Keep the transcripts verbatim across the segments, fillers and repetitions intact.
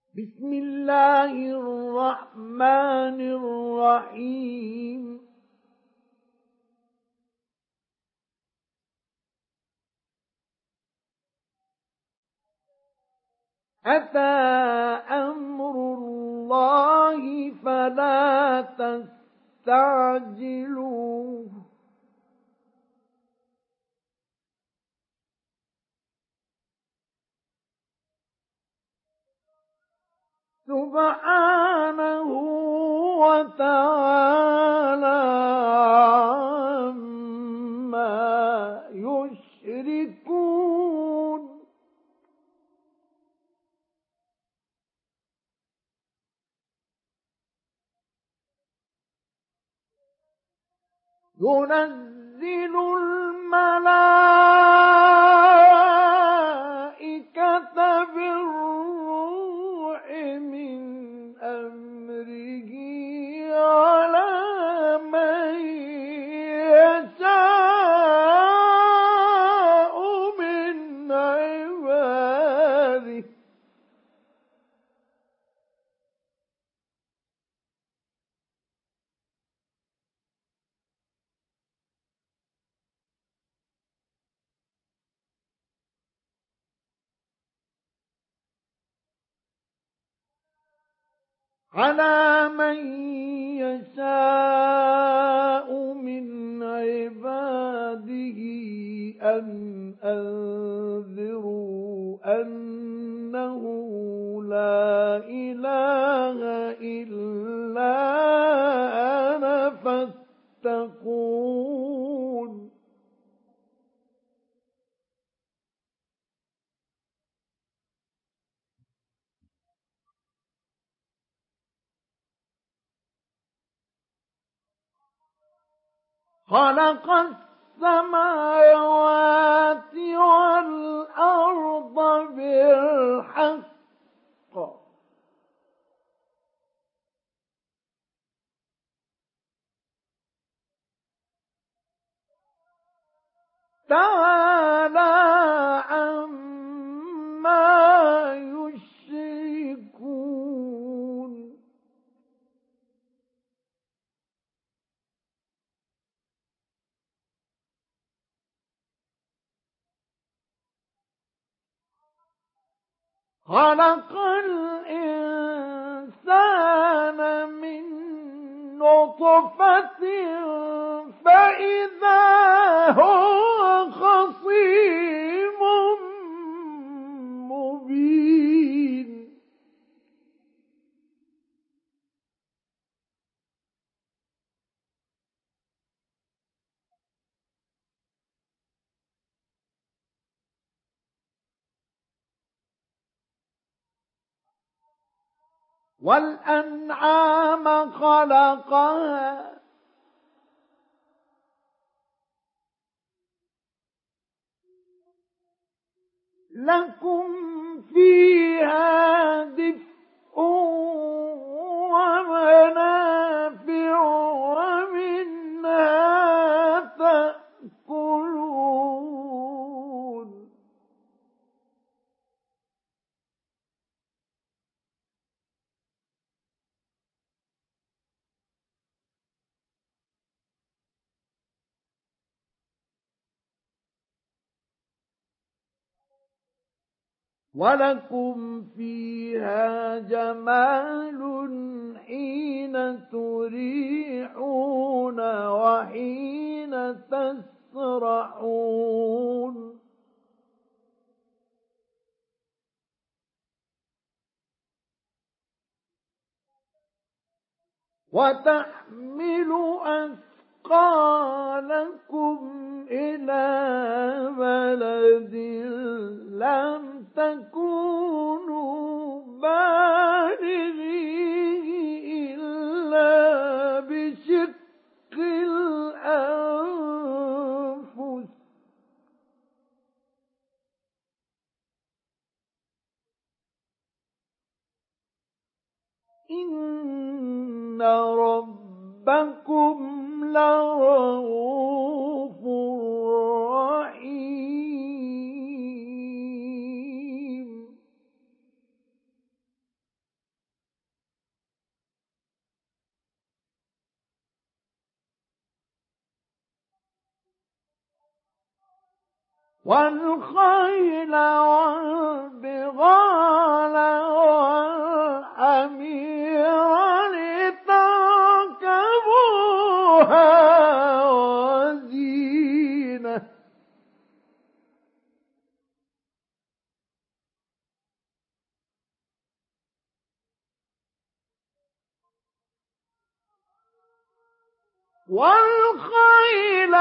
بسم الله الرحمن الرحيم أتى أمر الله فلا تستعجلوه سبحانه وتعالى عما يشركون ينزل الملائكة بالروح من أمره على من يشاء من عباده على من يشاء من عباده أن أنذروا أنه لا إله إلا أنا فاتقون خلق السماوات والأرض بالحق تعالى عما يشركون خلق الإنسان من نطفة فإذا هو خصيم مبين والأنعام خلقها لكم فيها دفء ومنافع ومنها تأكلون ولكم فيها جمال حين تريحون وحين تسرحون وتحمل أثقالكم إلى بلد لم تكونوا بالغيه إلا بشق الأنفس إن ربكم لرؤوف رحيم والخيل والبغال والحمير لتركبوها وزينة والخيل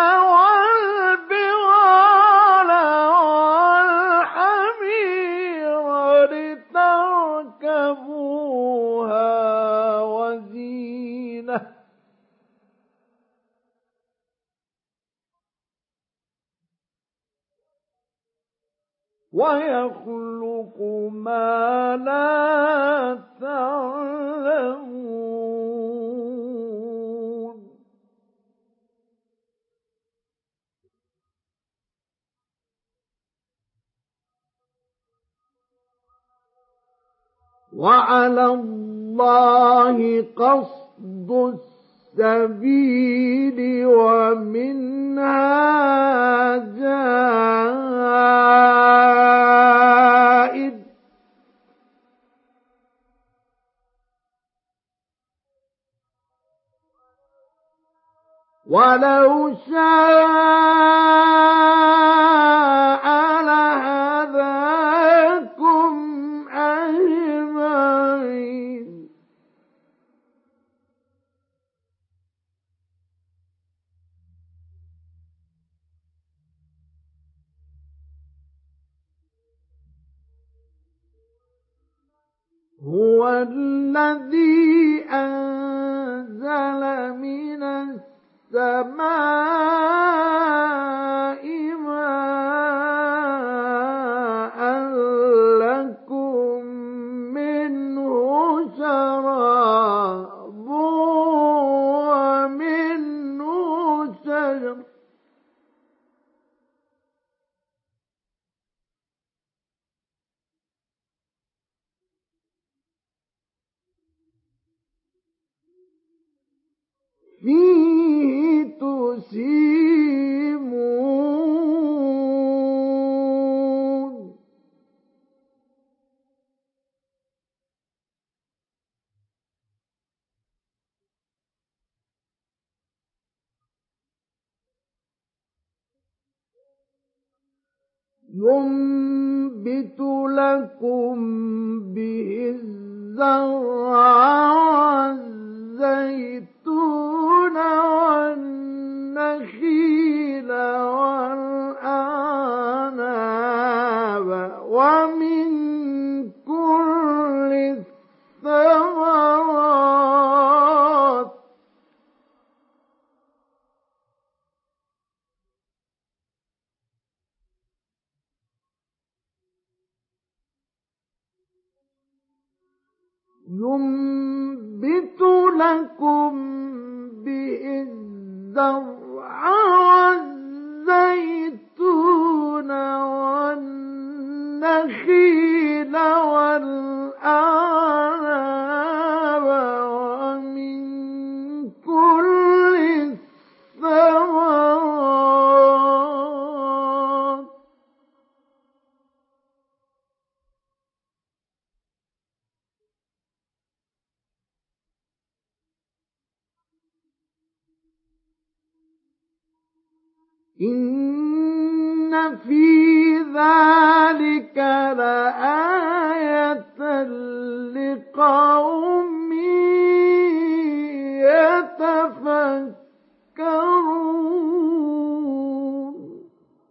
والبغال والحمير لتركبوها وزينة ويخلق ما لا تعلمون وعلى الله قصد السبيل ومنها جائر ولو شاء لهداكم أجمعين هو الذي أنزل من السماء ماء لكم منه شراب ومنه شجر فيه تسيمون ينبت لكم به الزرع والزيتون والنخيل والأعناب ومن كل الثمرات ينبت لكم به الزرع والزيتون والنخيل والأعناب ومن كل الثمرات إن في ذلك لآية لقوم يتفكرون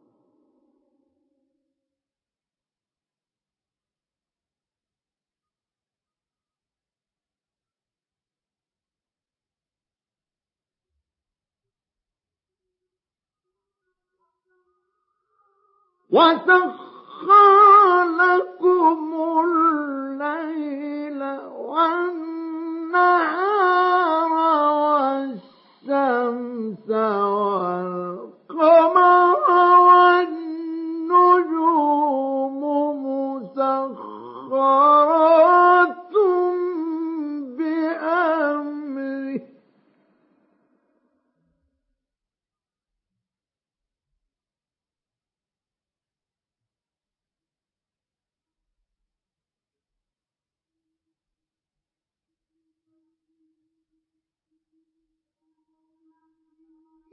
وسخر لكم الليل والنهار والشمس والقمر والنجوم مسخرات بأمره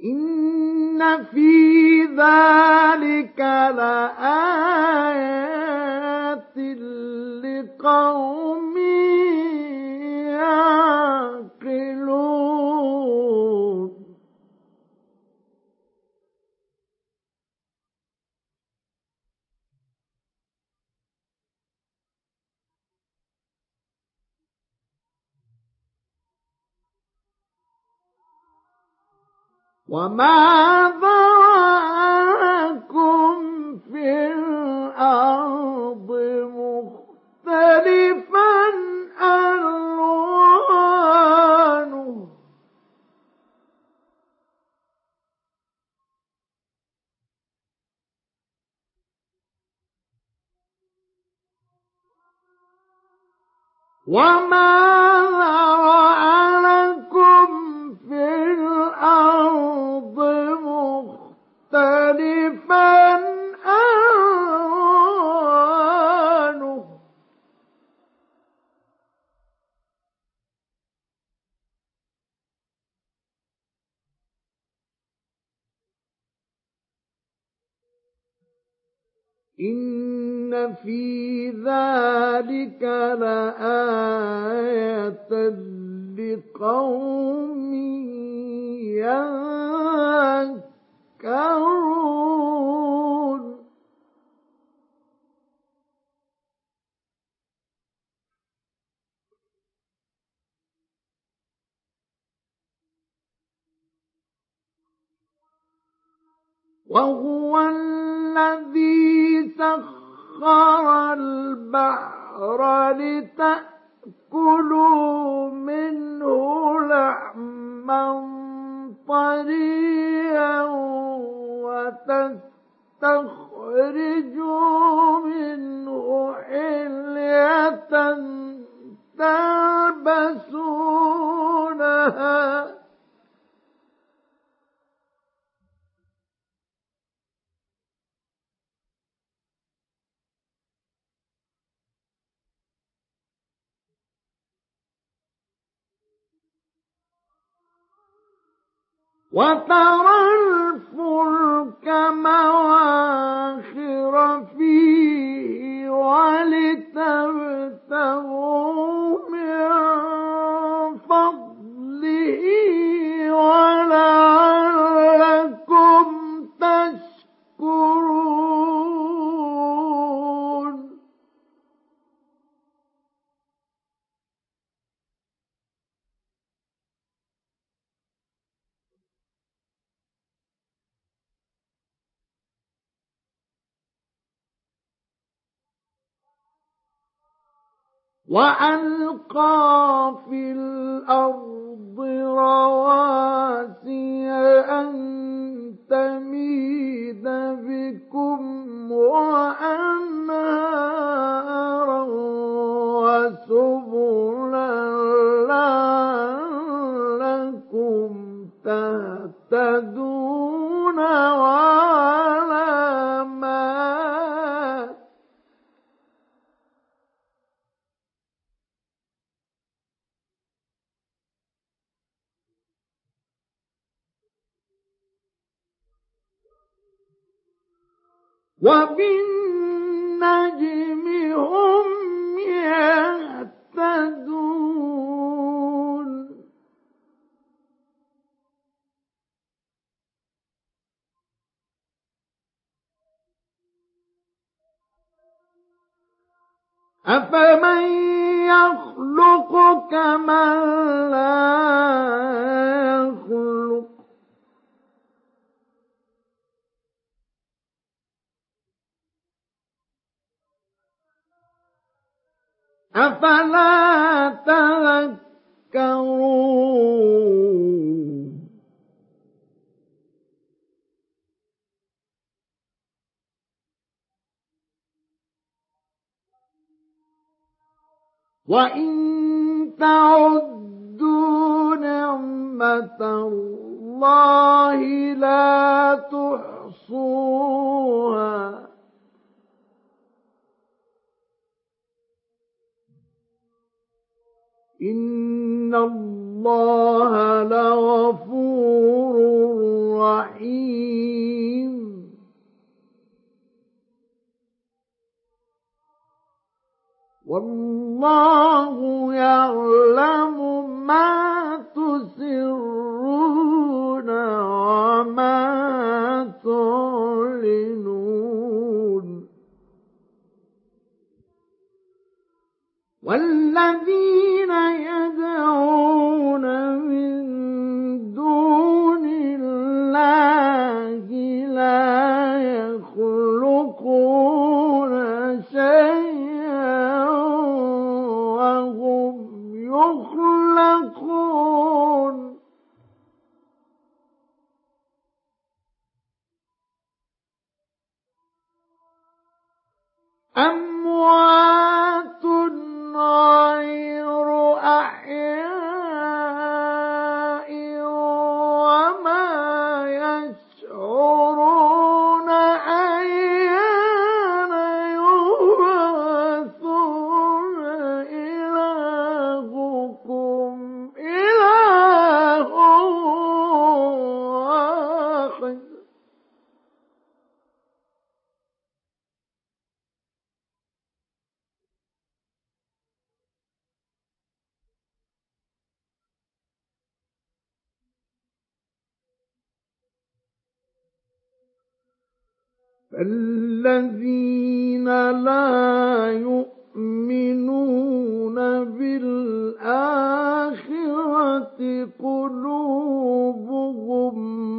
إن في ذلك لآيات لقوم يعقلون وما ذرأكم في الأرض مختلفا ألوانه وما ذرأ لكم في الأرض مختلفا ألوانه إن في ذلك لآية لقوم يذكرون وهو الذي سخر البحر لتأكلوا منه لحما طريا وتستخرجوا منه حلية تلبسونها وترى الفلك مواخر فيه ولتبتغوا من فضله ولعلكم تشكرون وألقى في الأرض رواسي أن تميد بكم وأنهارا وسبلا لعلكم تهتدون وعلامات وبالنجم هم يهتدون أفمن يخلق كمن لا يخلق أفلا تذكرون وإن تعدوا نعمة الله لا تحصوها إن الله لغفور الجحيم والله يعلم ما تسرون وما تعلنون والذين يدعون من دون الله لا يخلقون شيئا وهم يخلقون أموات غير أحياء وما يشعرون أيان يبعثون إلهكم إله واحد فالذين لا يؤمنون بالآخرة قلوبهم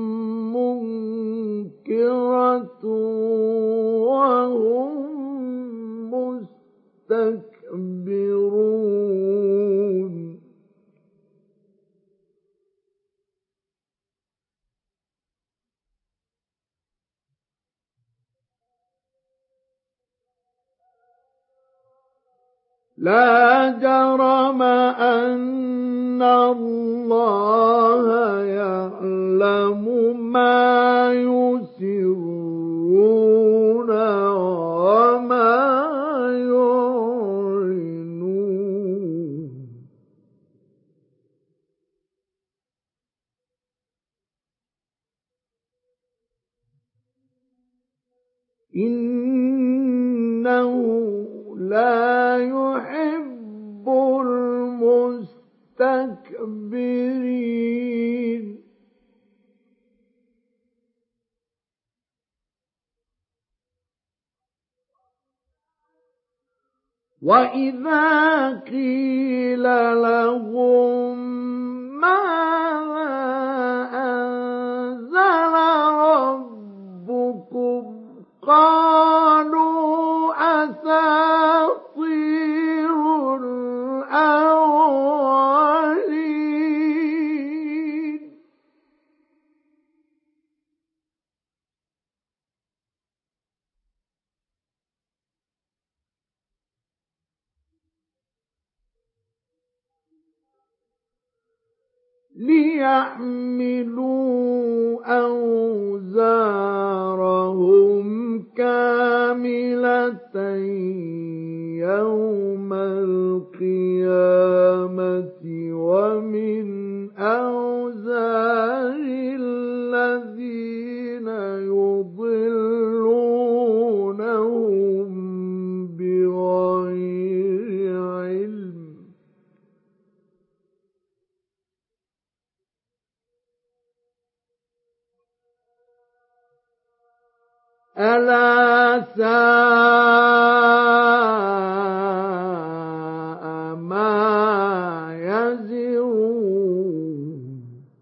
منكرة وهم مستكبرون لا جرم أن الله يعلم ما يسرون وما يعلنون إنه لا يحب المستكبرين وإذا قيل لهم ماذا أنزل ربكم قالوا أساطير الأولين ليحملوا أوزارهم كاملة يوم القيامة ومن أوزار الذين يضلونهم بغير علم ألا ساء ما يزرون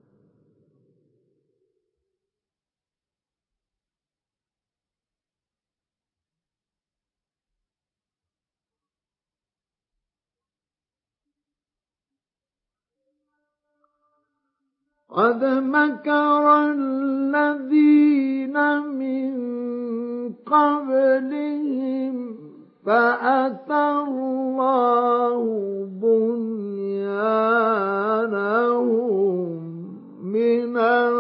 قد مكر الذين من قبلهم فأتى الله بنيانهم من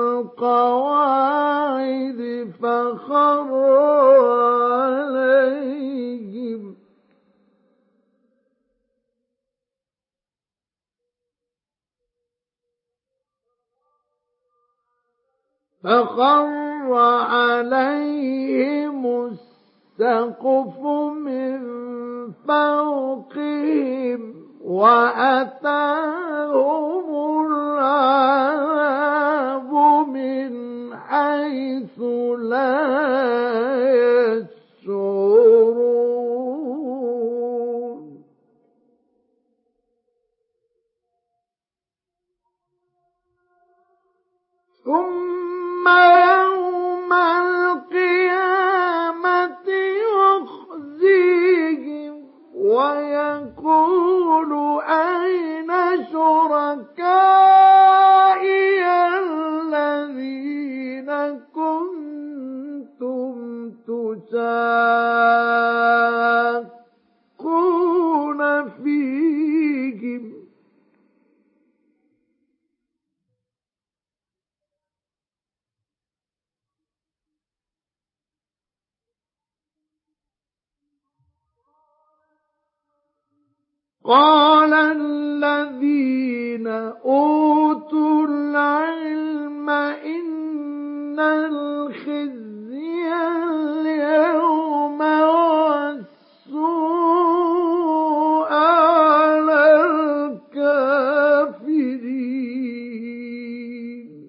القواعد فخر عليهم فخر عليهم السقف من فوقهم وأتاهم العذاب من حيث لا يشعرون ثم يوم القيامة يخزيهم ويقول أين شركائي الذين كنتم تشاقون فيهم قال الذين أوتوا العلم إن الخزي اليوم والسوء على الكافرين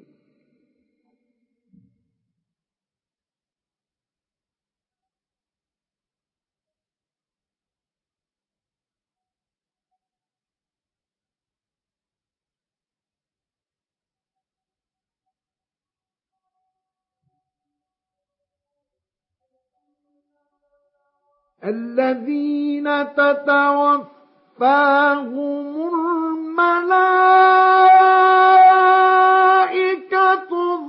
الذين تتوفاهم الملائكة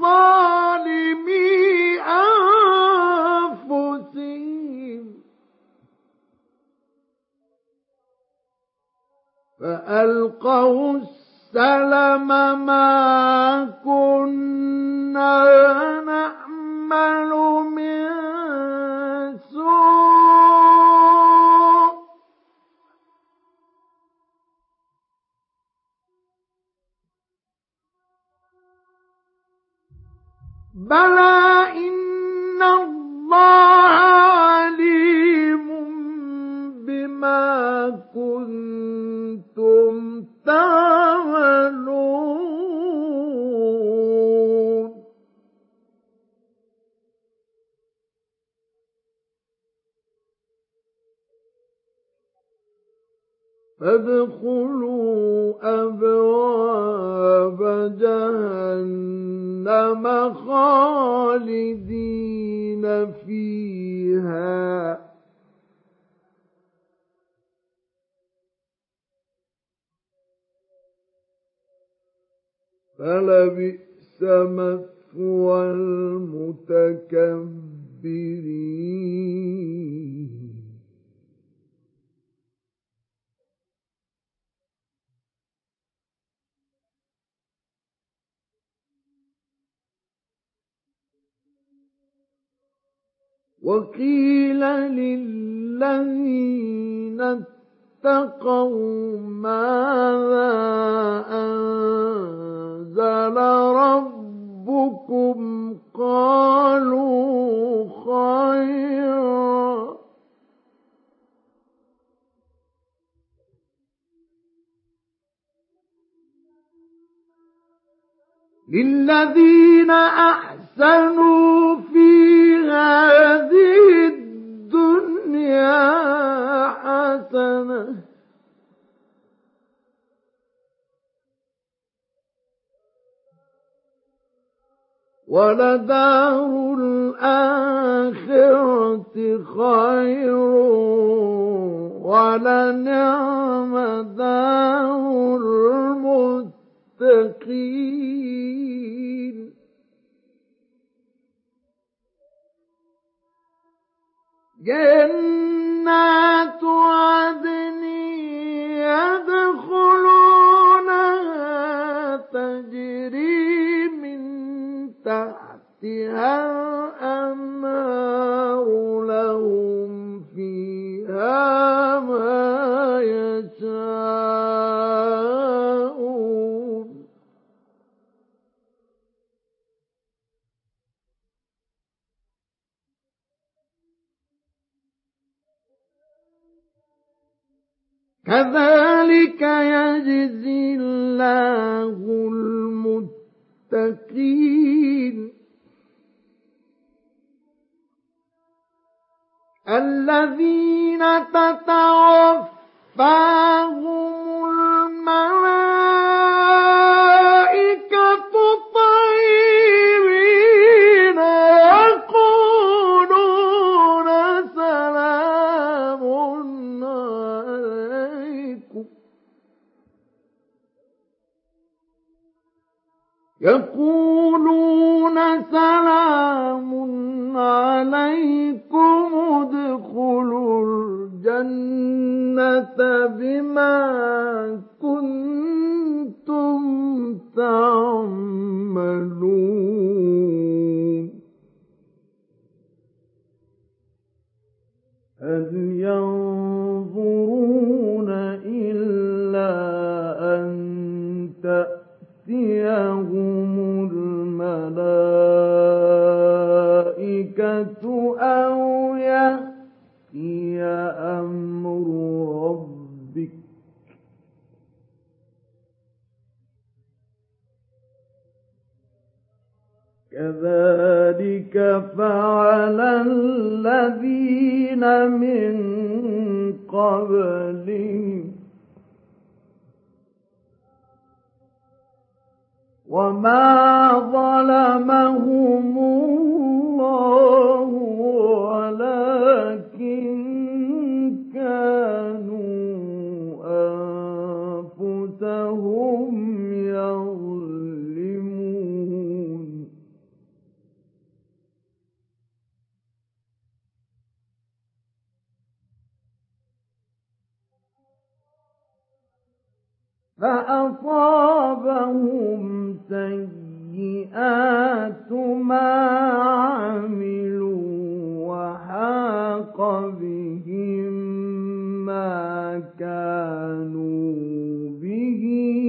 ظالمي أنفسهم فألقوا السلم ما كنا نعمل من سوء بلى إن الله عليم بما كنتم تعملون فادخلوا أبواب جهنم خالدين فيها فلبئس مثوى المتكبرين وقيل للذين اتقوا ماذا أنزل ربكم قالوا خيرا للذين أحسنوا في هذه الدنيا حسنة ولدار الآخرة خير ولنعم دار المتقين جنات عدن يدخلونها تجري من تحتها الأنهار لهم فيها ما يشاءون كذلك يجزي الله المتقين الذين تتوفاهم الملائكة طيبين يقولون سلام عليكم يقولون سلام عليكم ادخلوا الجنة بما كنتم تعملون هل ينظرون إلا أن تأتيهم الملائكة أو يأتي أمر ربك كذلك فعل الذين من قبلهم وما ظلمهم الله ولكن كانوا أنفسهم يظلمون فأصابهم سيئات ما عملوا وحاق بهم ما كانوا به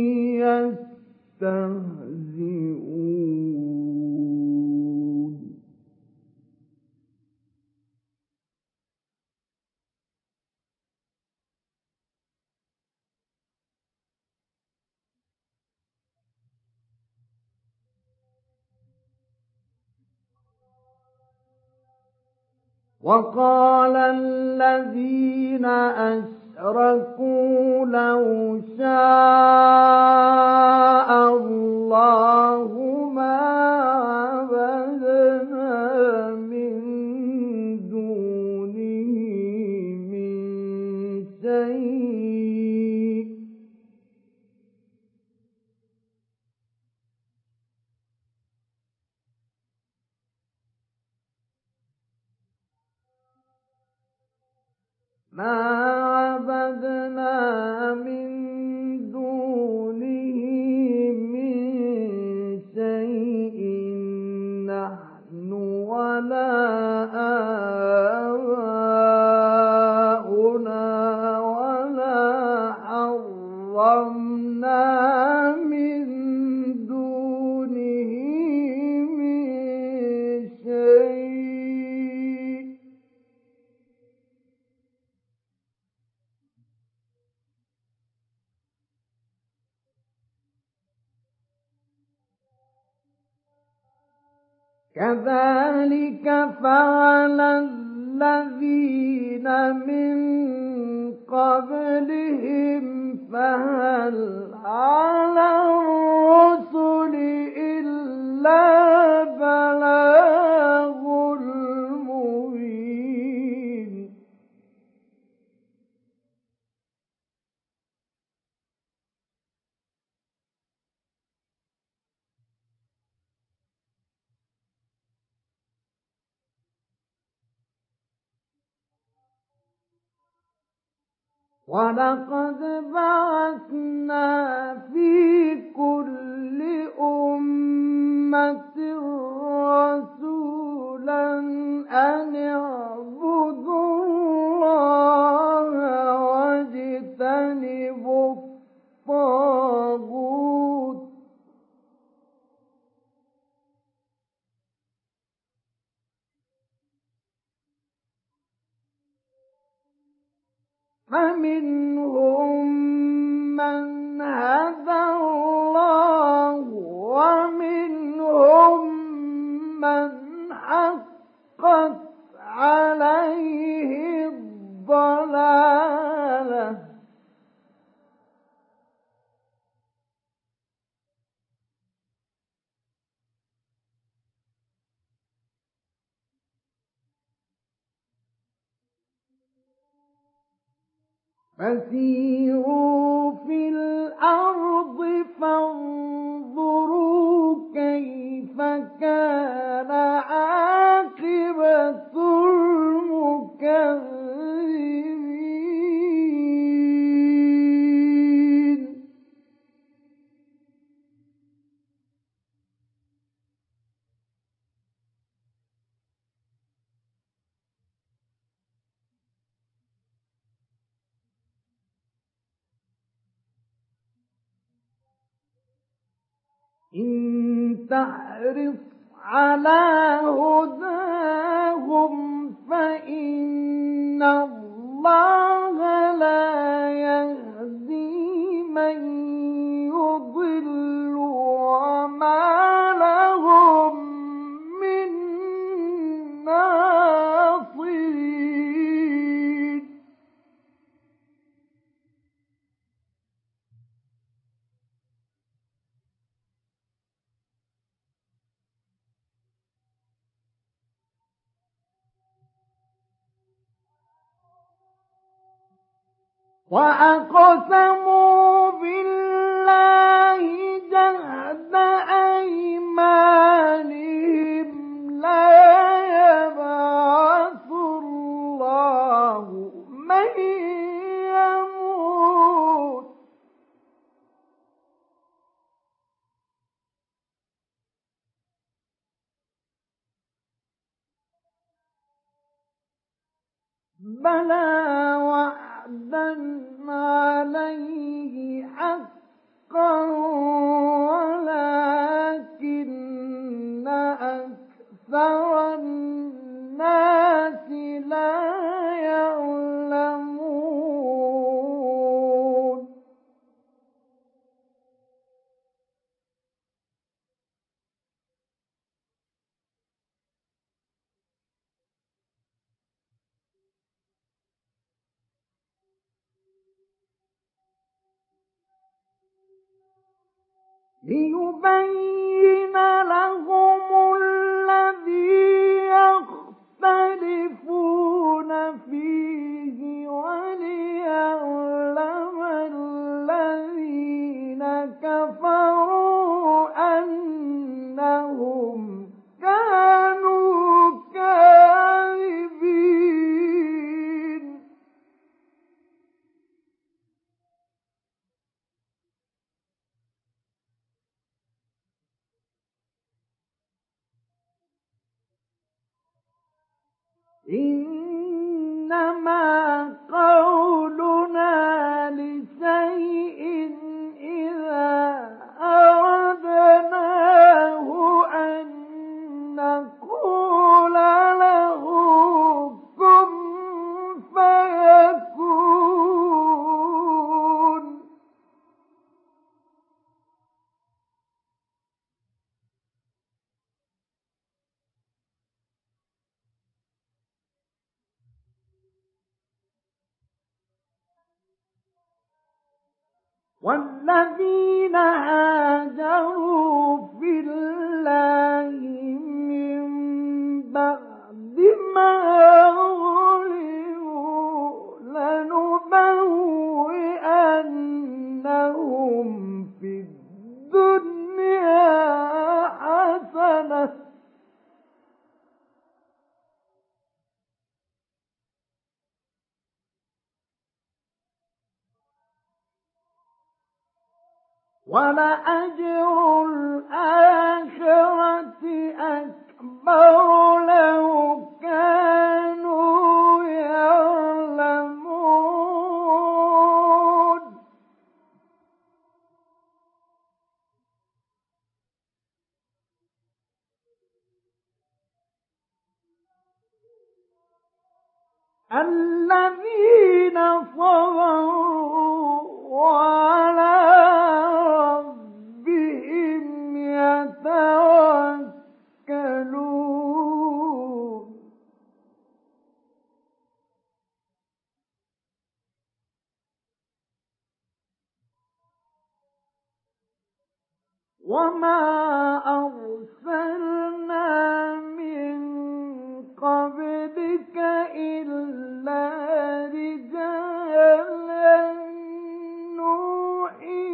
يستهزئون وقال الذين أشركوا لو شاء الله ما عبدنا من دونه من شيء ما عبدنا من دونه من شيء نحن ولا آباؤنا ولا حرمنا من دونه من شيء كذلك فعل الذين من قبلهم فهل على الرسل إلا بلاغ المبين ولقد بعثنا في كل أمة رسولا أن اعبدوا الله واجتنبوا الطاغوت فمنهم من هدى الله ومنهم من حقت عليه الضلالة فسيروا في الأرض فانظروا كيف كان عاقبة المكذبين إن تحرص على هداهم فإن الله لا يهدي من يضل وما لهم من ناصرين وأقسموا بالله جهد أيمانهم لا يبعث الله من يموت بلى وعدا عليه حقا ولكن أكثر الناس لا يعلمون ليبين لهم الذي يختلفون فيه وليعلم الذين كفروا أنهم كانوا كاذبين إنما قولنا لشيء إذا أردناه أن نقول له كن فيكون والذين هاجروا في الله من بعد ما غلبوا لنبوئنهم في الدنيا حسنة ولأجر الآخرة أكبر لو كانوا يعلمون الذين صبروا وعلى ربهم يتوكلون وما أرسلنا من قبلك إلا رجالا نوحي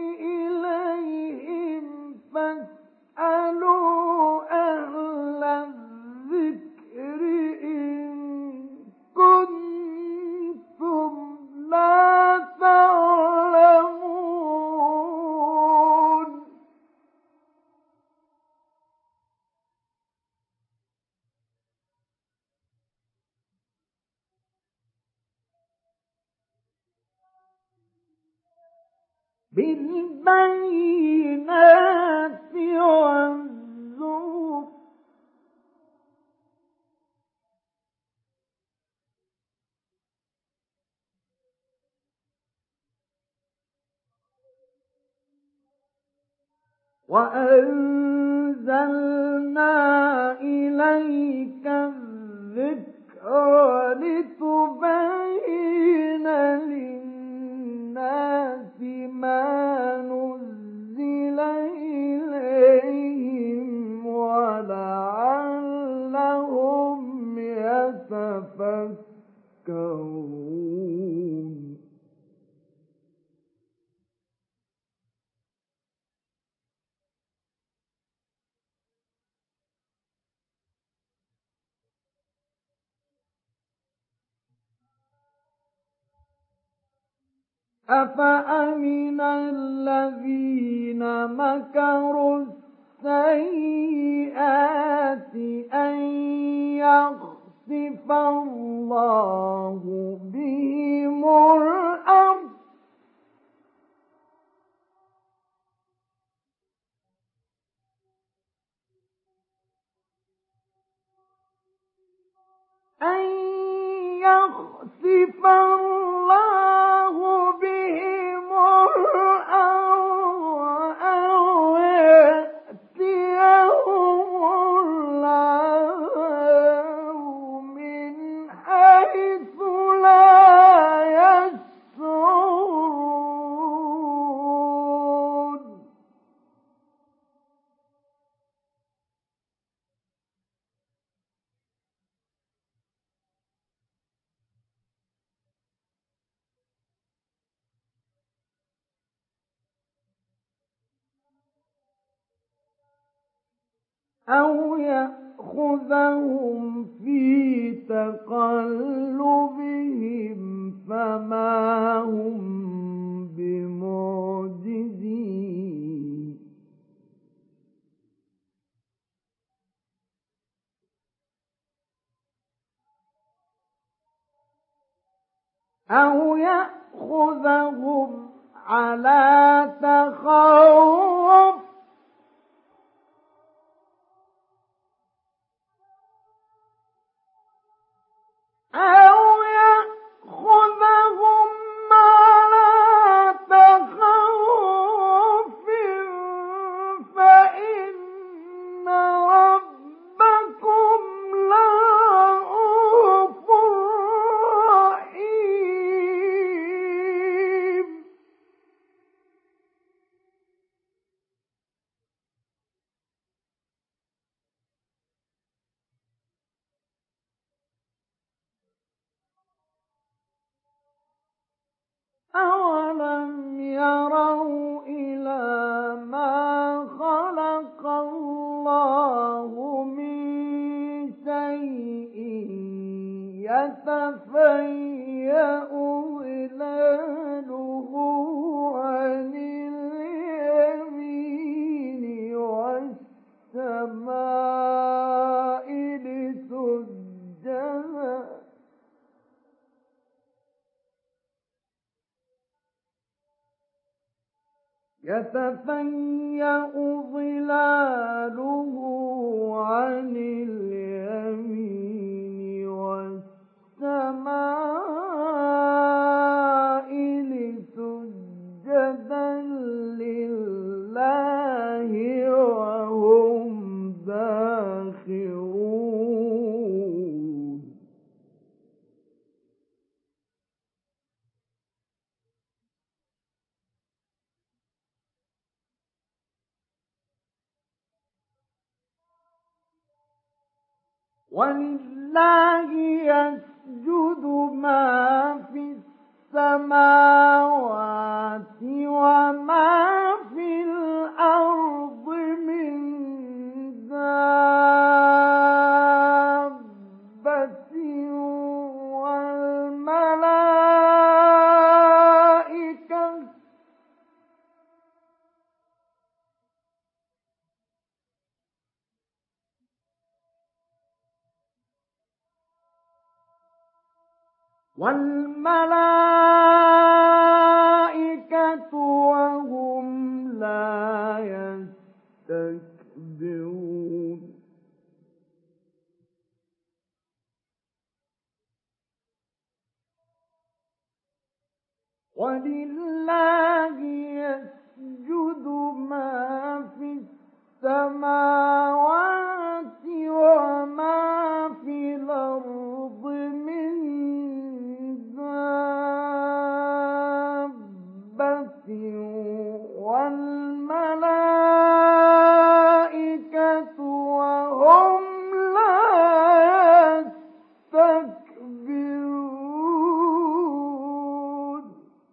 إليهم فاسألوا أهل الذكر إن كنتم لا تعلمون بالبينات والزبر وأنزلنا إليك الذكر لتبين للناس ما نزل إليهم ولعلهم يتفكرون أفأمن الذين مكروا السيئات أن يخسف الله بهم الأرض أن يخسف الله بهم الأرض أو يأتيهم العذاب من حيث لا يشعرون أو يأخذهم في تقلبهم فما هم بمعجزين أو يأخذهم على تخوف أو يأخذهم على تخوف فإن ربكم لرءوف رحيم أولم يروا إلى ما خلق الله من شيء يتفيأ ظلاله عن اليمين والسماء لتسجد يتفيأ ظلاله عن اليمين والسماء ولله يسجد ما في السماوات وما في الأرض من دابة والملائكة والملائكة وهم لا يستكبرون ولله يسجد ما في السماوات وما في الأرض من دابة والملائكة وهم لا يستكبرون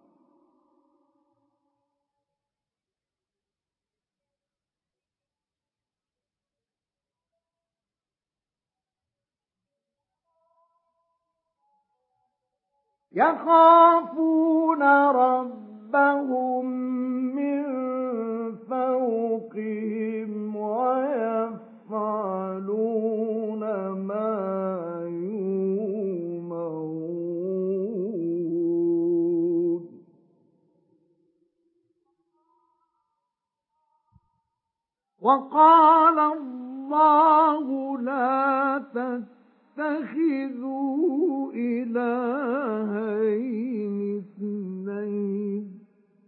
يخافون ربهم من فوقهم ويفعلون ما يؤمرون وقال الله لا تتخذوا إلهين اثنين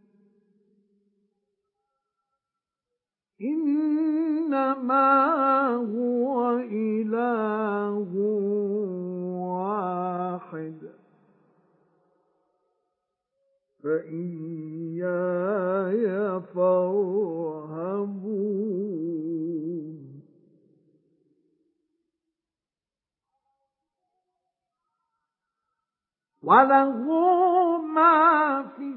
إنما هو إله واحد فإياي فارهبون وله ما في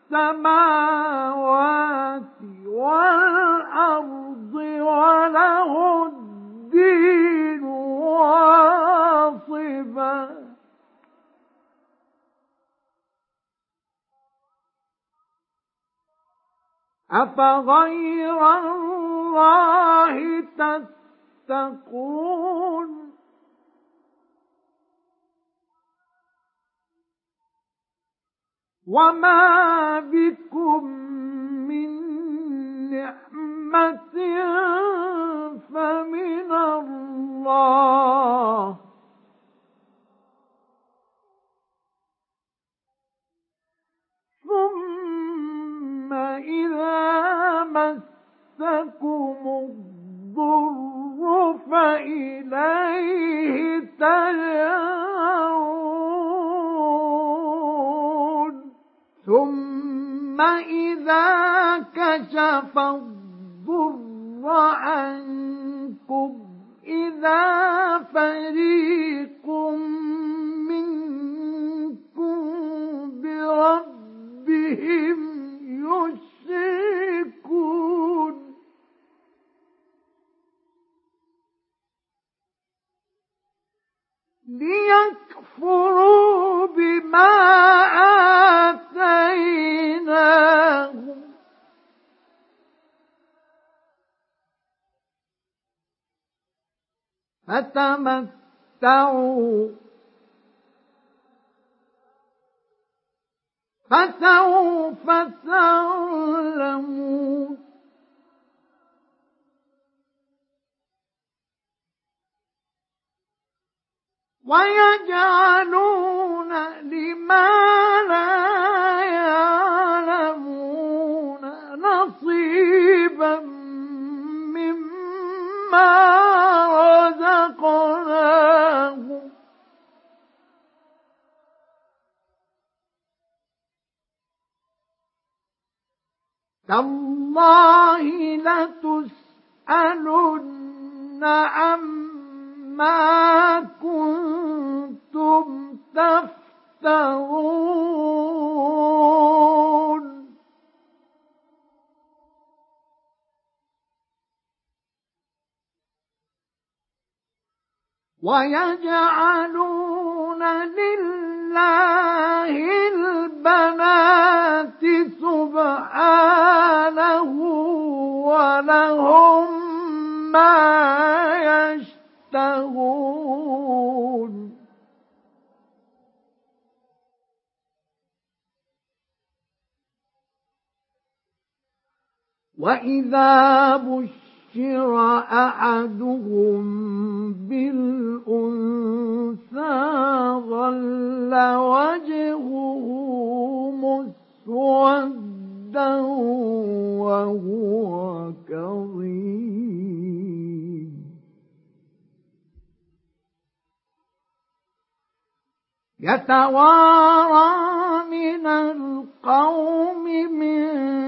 السماوات والأرض وله الدين واصبا أفغير الله تتقون وما بكم من نعمة فمن الله ثم إذا مسكم الضر فإليه تجأرون ثم إذا كشف الضر عنكم إذا فريق منكم بربهم يشركون ليكفروا بما آتيناهم فتمتعوا فسوف تعلمون ويجعلون لما لا يعلمون نصيبا مما رزقناهم تالله لتسألن عما ما كنتم تفترون ويجعلون لله البنات سبحانه ولهم ما يشتهون وإذا بشر أحدهم بالأنثى ظل وجهه مسودا وهو كظيم يتوارى من القوم من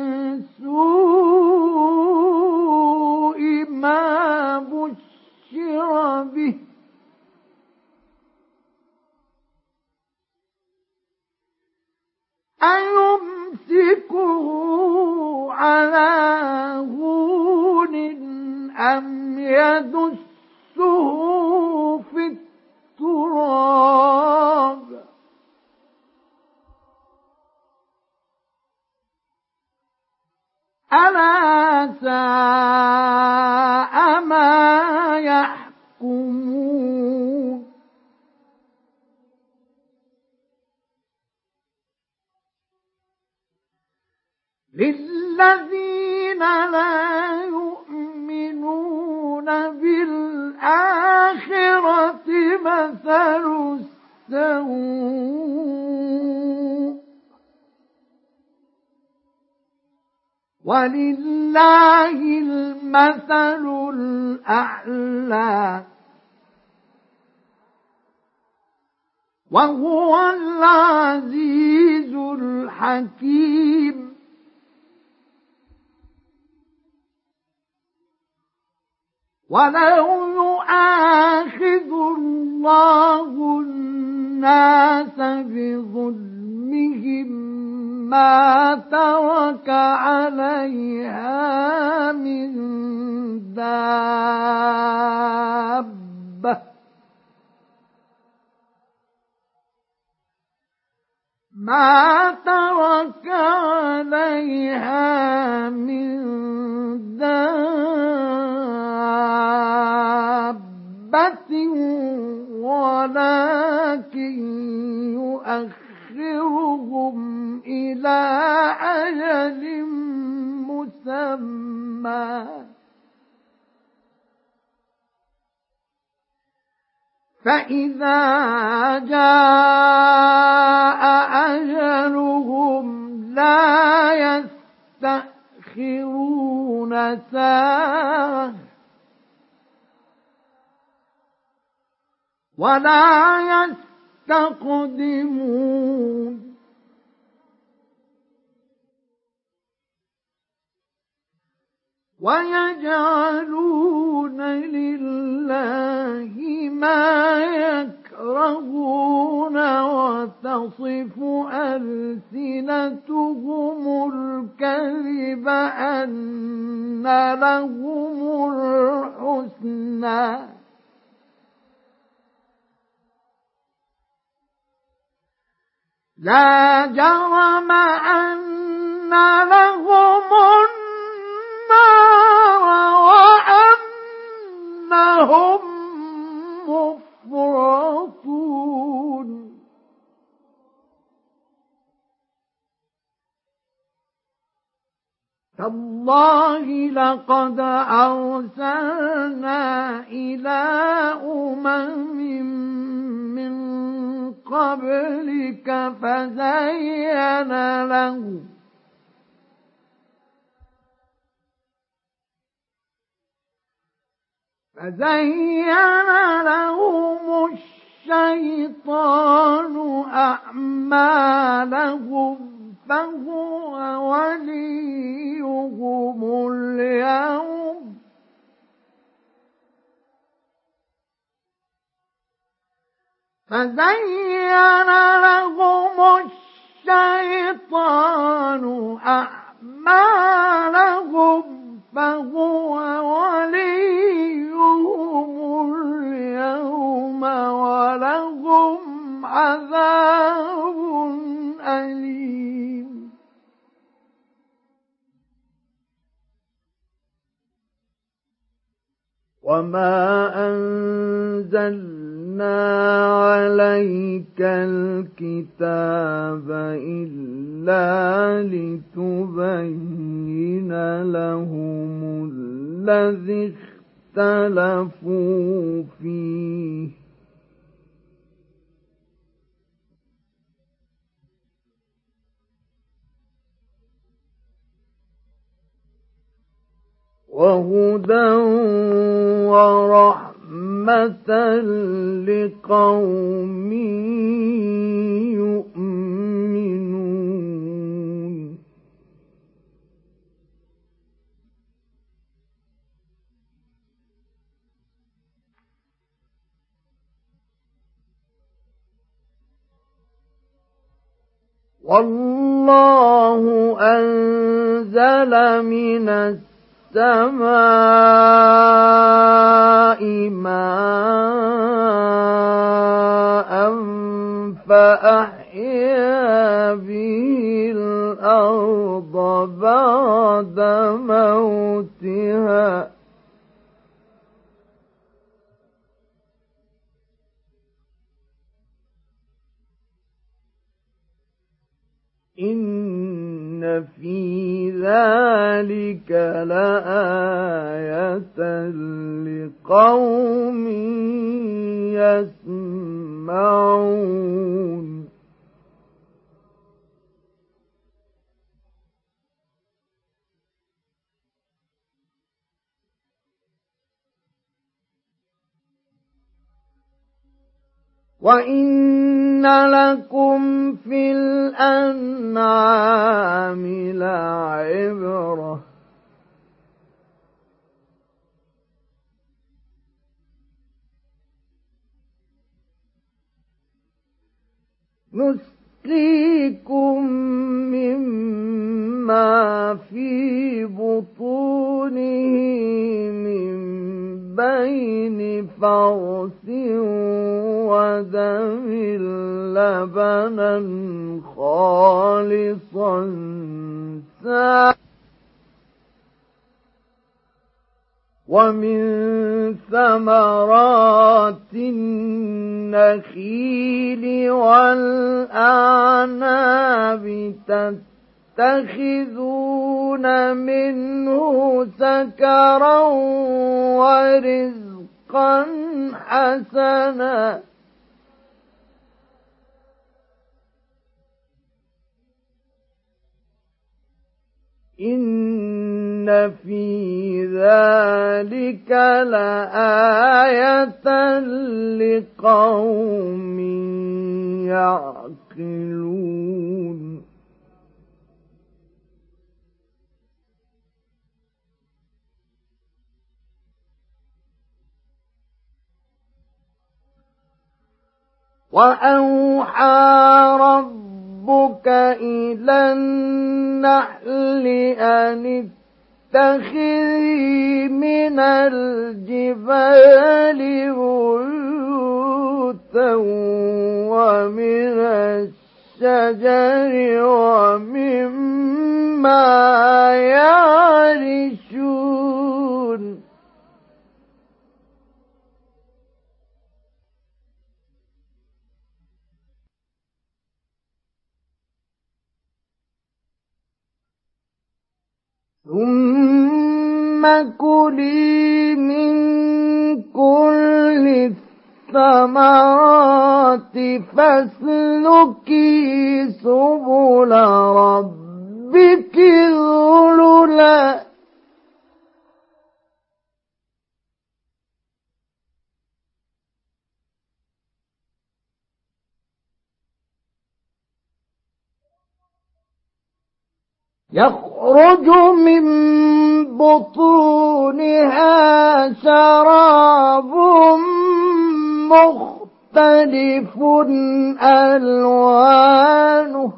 سوء ما بشر به أيمسكه على هون أم يدسه في التراب ألا ساء ما يحكمون للذين لا يؤمنون بالآخرة مثل السوء ولله المثل الأعلى وهو العزيز الحكيم ولو يؤاخذ الله الناس بظلمهم ما ترك عليها من دابة ما ترك عليها من دابة ولكن يؤخرهم إلى أجل مسمى فإذا جاء أجلهم لا يستأخرون ساعة ولا يستقدمون ويجعلون لله ما يكرهون وتصف ألسنتهم الكذب أن لهم الحسنى لا جرم أن لهم النار وأنهم مفرطون تالله لقد أرسلنا إلى أمم من قبلك فزين لهم فزين لهم الشيطان أعمالهم فهو وليهم اليوم فزين لهم الشيطان أعمالهم فهو وليهم اليوم ولهم عذاب أليم. وما أنزلنا عليك الكتاب إلا لتبين لهم الذي اختلفوا فيه وهدى ورحمة لقوم يؤمنون. والله أنزل من السماء ماء فأحيا به الأرض بعد موتها إن في ذلك لآية لقوم يسمعون. وَإِنَّ لَكُمْ فِي الْأَنْعَامِ لَعِبْرَةً نسقيكم مما في بطونه من بين فرث ودم لبنا خالصا سائغا ومن ثمرات النخيل والأعناب تتخذون منه سكرا ورزقا حسنا إن في ذلك لآية لقوم يعقلون. وأوحى ربك إلى النحل أن اتخذي من الجبال بيوتا ومن الشجر ومما يعرشون ثم كلي من كل الثمرات فاسلكي سبل ربك ذللا يخرج من بطونها شراب مختلف مختلف ألوانه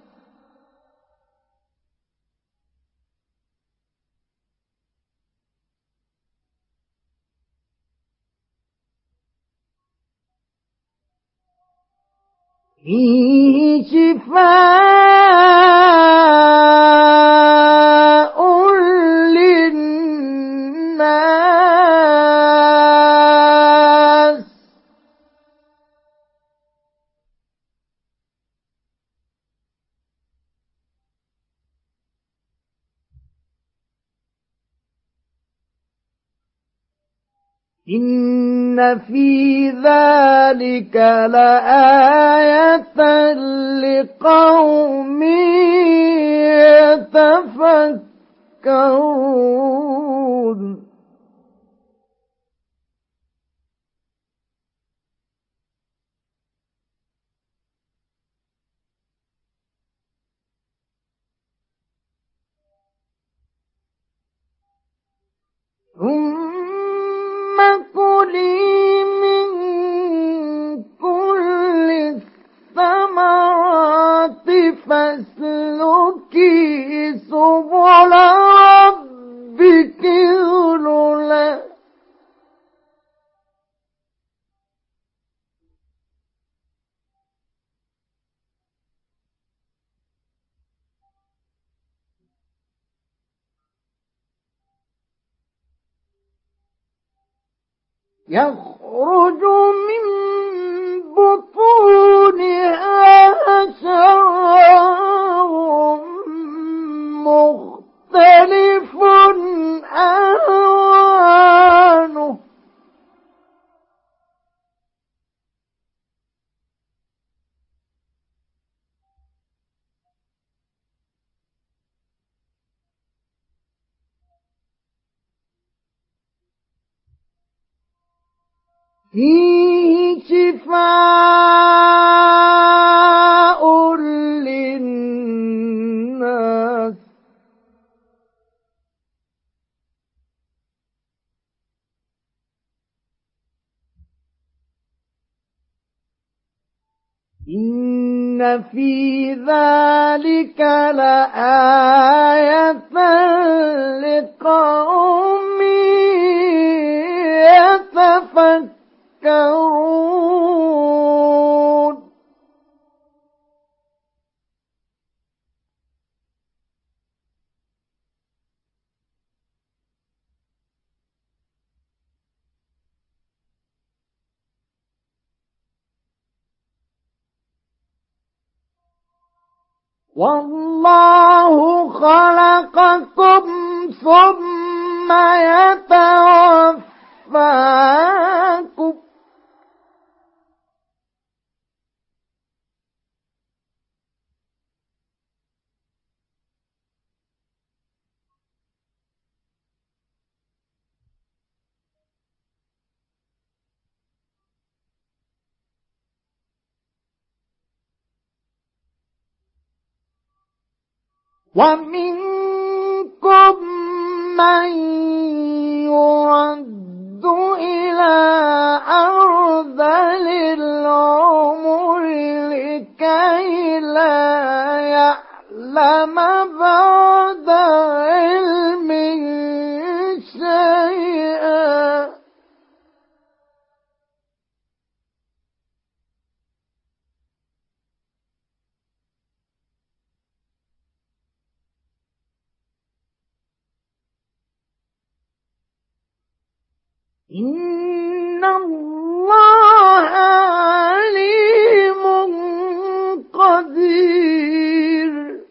فيه شفاء للناس إن في ذلك لآية لقوم يتفكرون ثم كلي من كل الثمرات فاسلكي سبل ربك ذللا يخرج من بطونها شراب مختلف ألوانه فيه شفاء للناس إن في ذلك لآية لقوم يتفكرون والله خلقكم ثم يتوفاكم ومنكم من يرد إلى أرذل العمر لكي لا يعلم بعد علم شيئا إن الله عليم قدير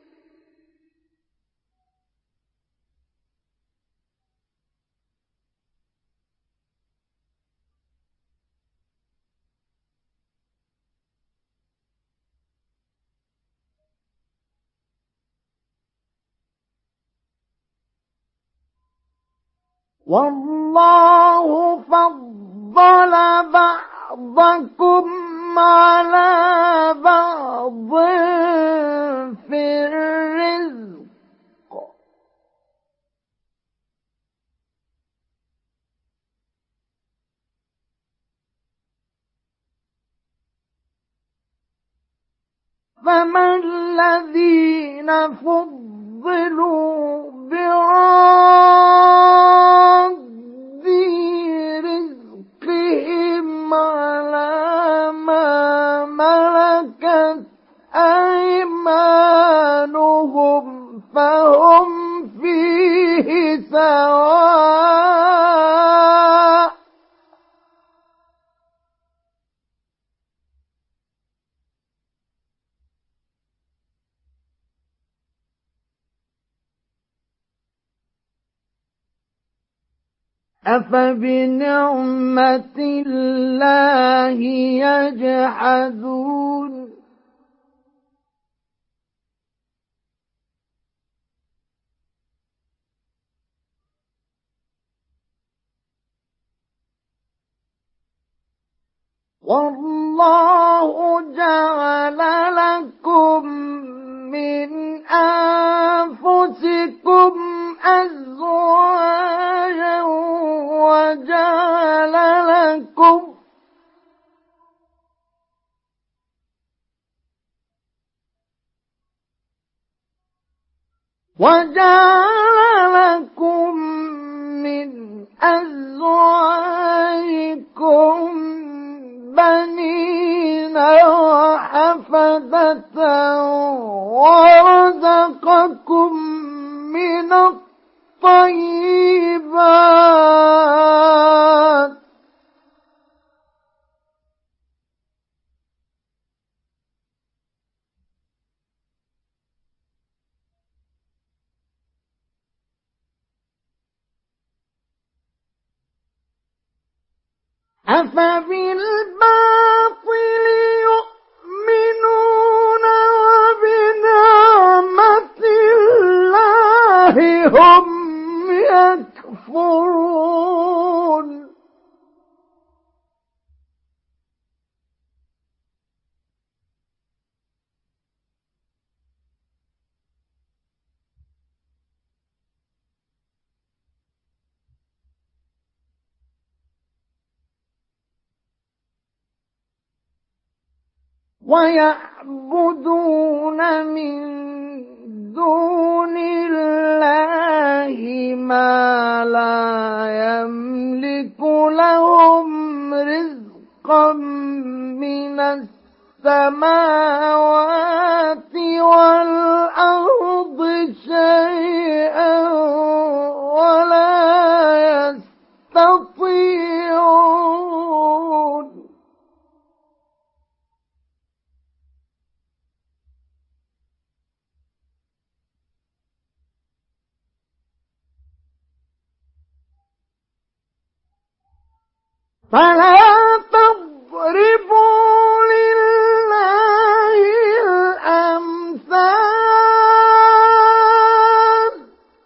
والله فضل بعضكم على بعض في الرزق فما الذين فضلوا براد رزقهم على ما ملكت أيمانهم فهم فيه سواء أفبنعمة الله يجحدون والله جعل لكم من أنفسكم أزواجا وجعل لكم وجعل لكم من أزواجكم بنين وحفدة ورزقكم من الطيبات أفبالباطل يؤمنون وبنعمة الله هم يكفرون ويعبدون من دون الله ما لا يملك لهم رزقا من السماوات والأرض شيئا ولا يستطيعون فلا تضربوا لله الأمثال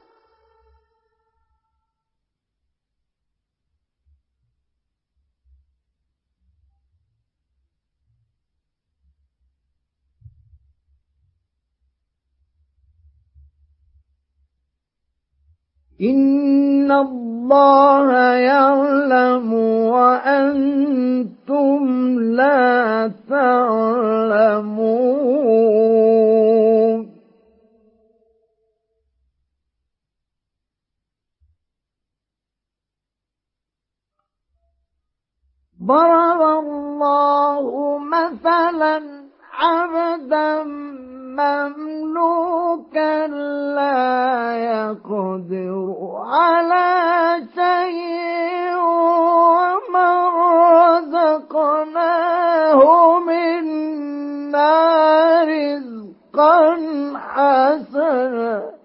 إن الله يعلم وأنتم لا تعلمون ضرب الله مثلا عبدا مملوكا لا يقدر على شيء ومن رزقناه منا رزقا حسنا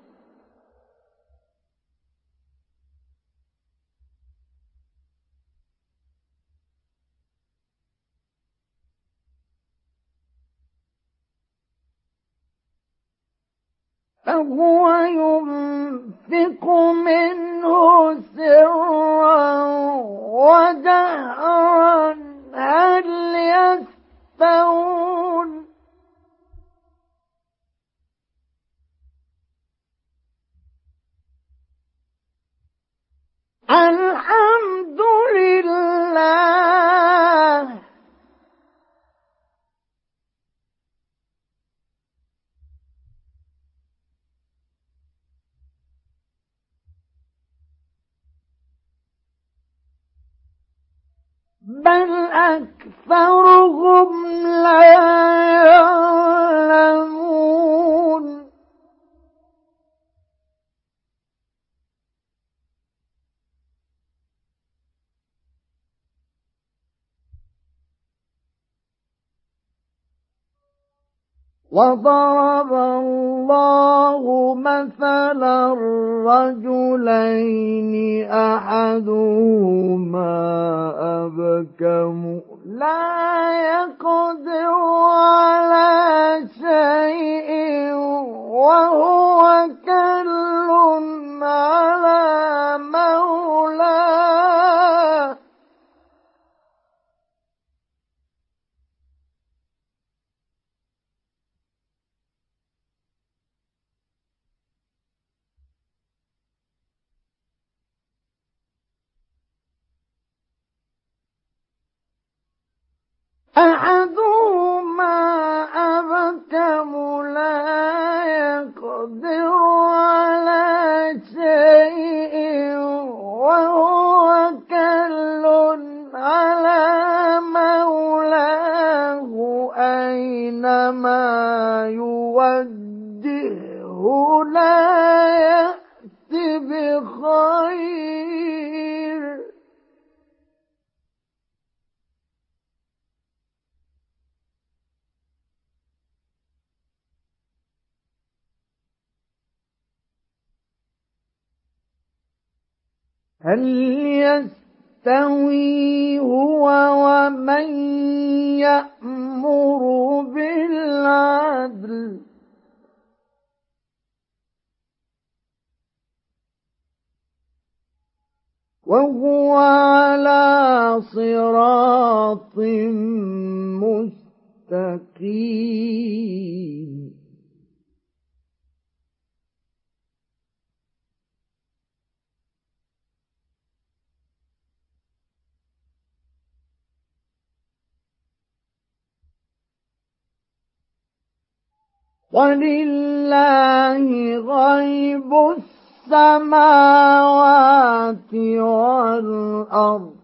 فهو ينفق منه سرا وجهرا هل يستوون الحمد لله بل أكثرهم لا يعلمون وضرب الله مثلا رجلين أحدهما أبكم لا يقدر على شيء وهو كل على مولاه أحدهما أبكم لا يقدر على شيء وهو كل على مولاه أينما يوجهه لا يأتي بخير هل يستوي هو ومن يأمر بالعدل وهو على صراط مستقيم ولله غيب السماوات والأرض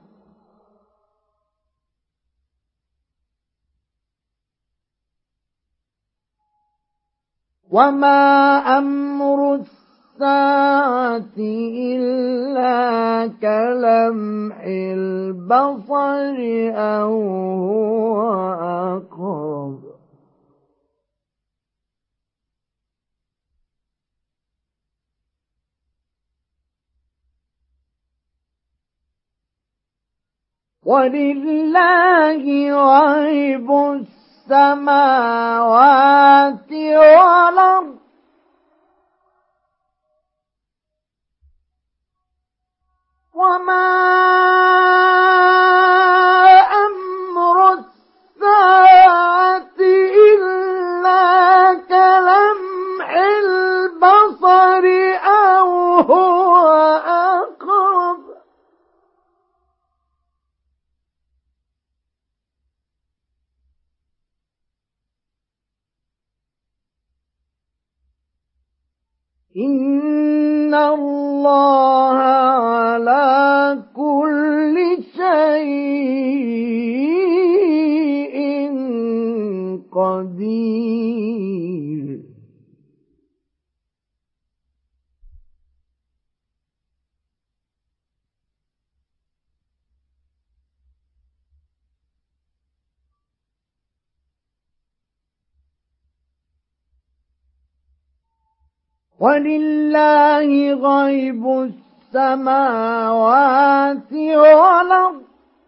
وما أمر الساعة إلا كلمح البصر أو هو أقرب ولله غيب السماوات والأرض وما أمر الساعة إلا كلمح البصر أو هو أقرب إن الله على كل شيء قدير ولله غيب السماوات والأرض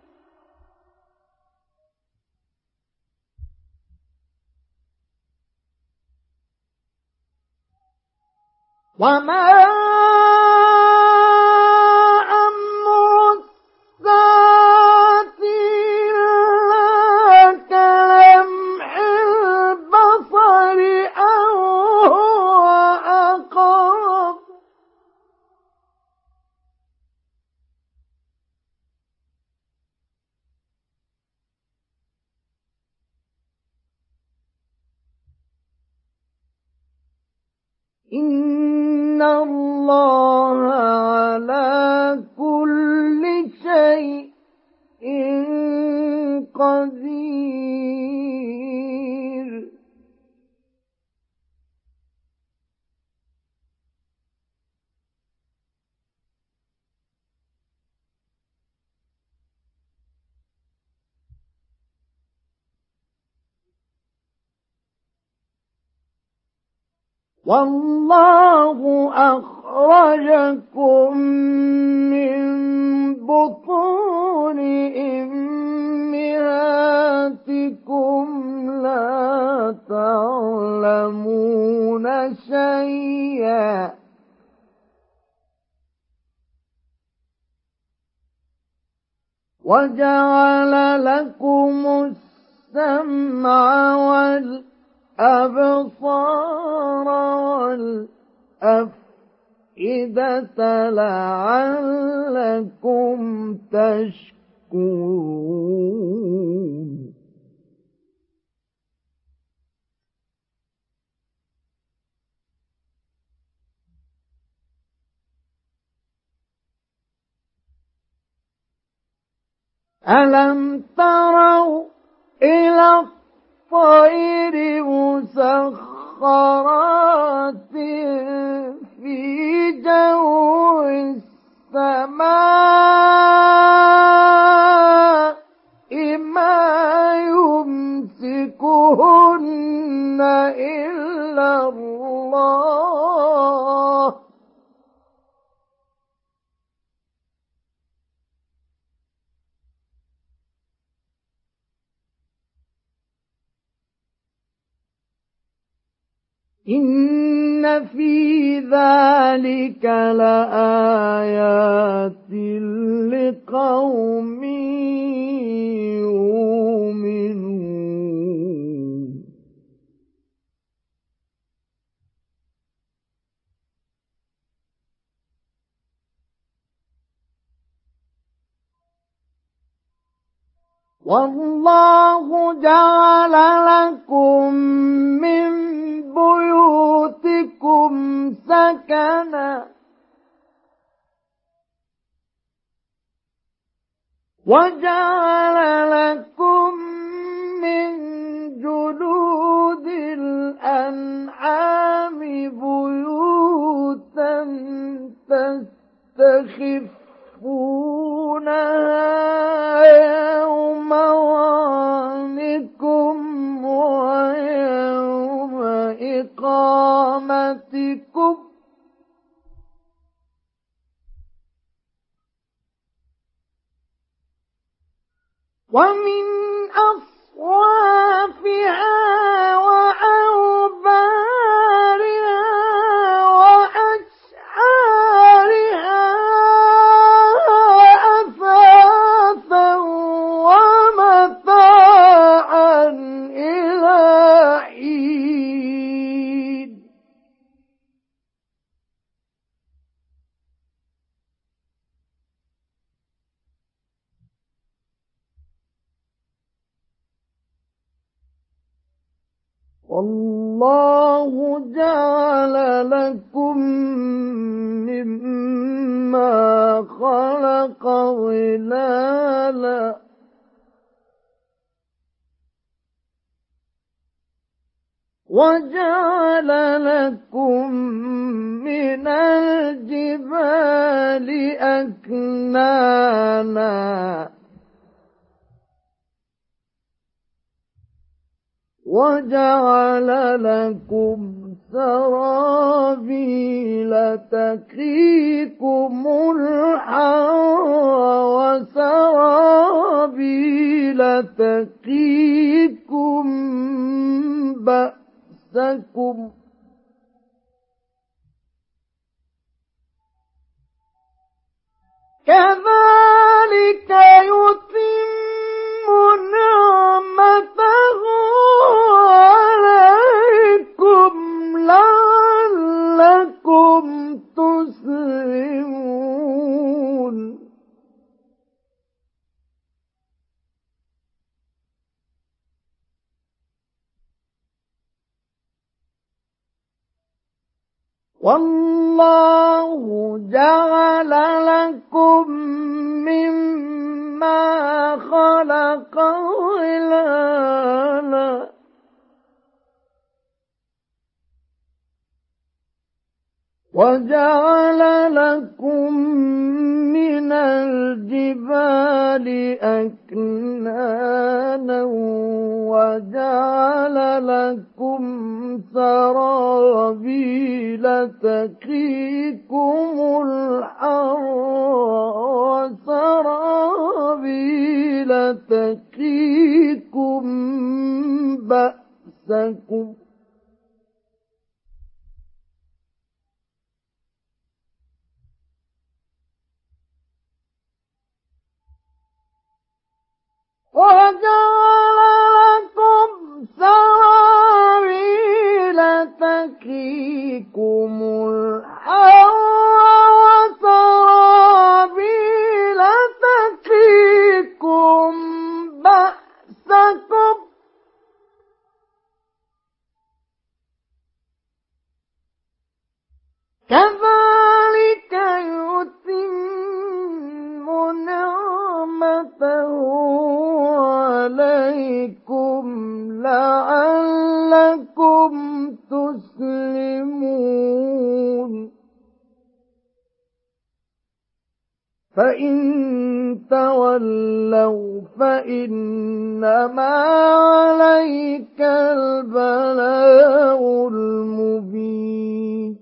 وما أمر الساعة إلا كلمح البصر أو هو أقرب إن الله على كل شيء قدير والله أخرجكم من بطون أمهاتكم لا تعلمون شيئا وجعل لكم السمع والأبصار الأبصار والأفئدة لعلكم تشكرون ألم تروا إلى الطير مسخرات في جو السماء ما يمسكهن إلا الله إن في ذلك لآيات لقوم يؤمنون والله جعل لكم من بيوتكم سكنا وجعل لكم من جلود الأنعام بيوتا تستخفونها يوم ظعنكم ويوم إقامتكم ومن أصوافها وأوبارها وأشعارها أثاثا ومتاعا إلى حين والله جعل لكم مما خلق ظلالا وجعل لكم من الجبال أكنانا وجعل لكم سرابيل تقيكم الحر وسرابيل تقيكم بأسكم كذلك يتم نعمته عليكم لعلكم تسلمون والله جعل لكم مما ما خلق ظلالا وجعل لكم من الجبال أكنانا وجعل لكم سرابيل تقيكم الحر وسرابيل تقيكم بأسكم وجعل لكم سرابيل تقيكم الحر وسرابيل تقيكم بأسكم كذلك يتم نعمته عليكم لعلكم تسلمون فإن تولوا فإنما عليك البلاغ المبين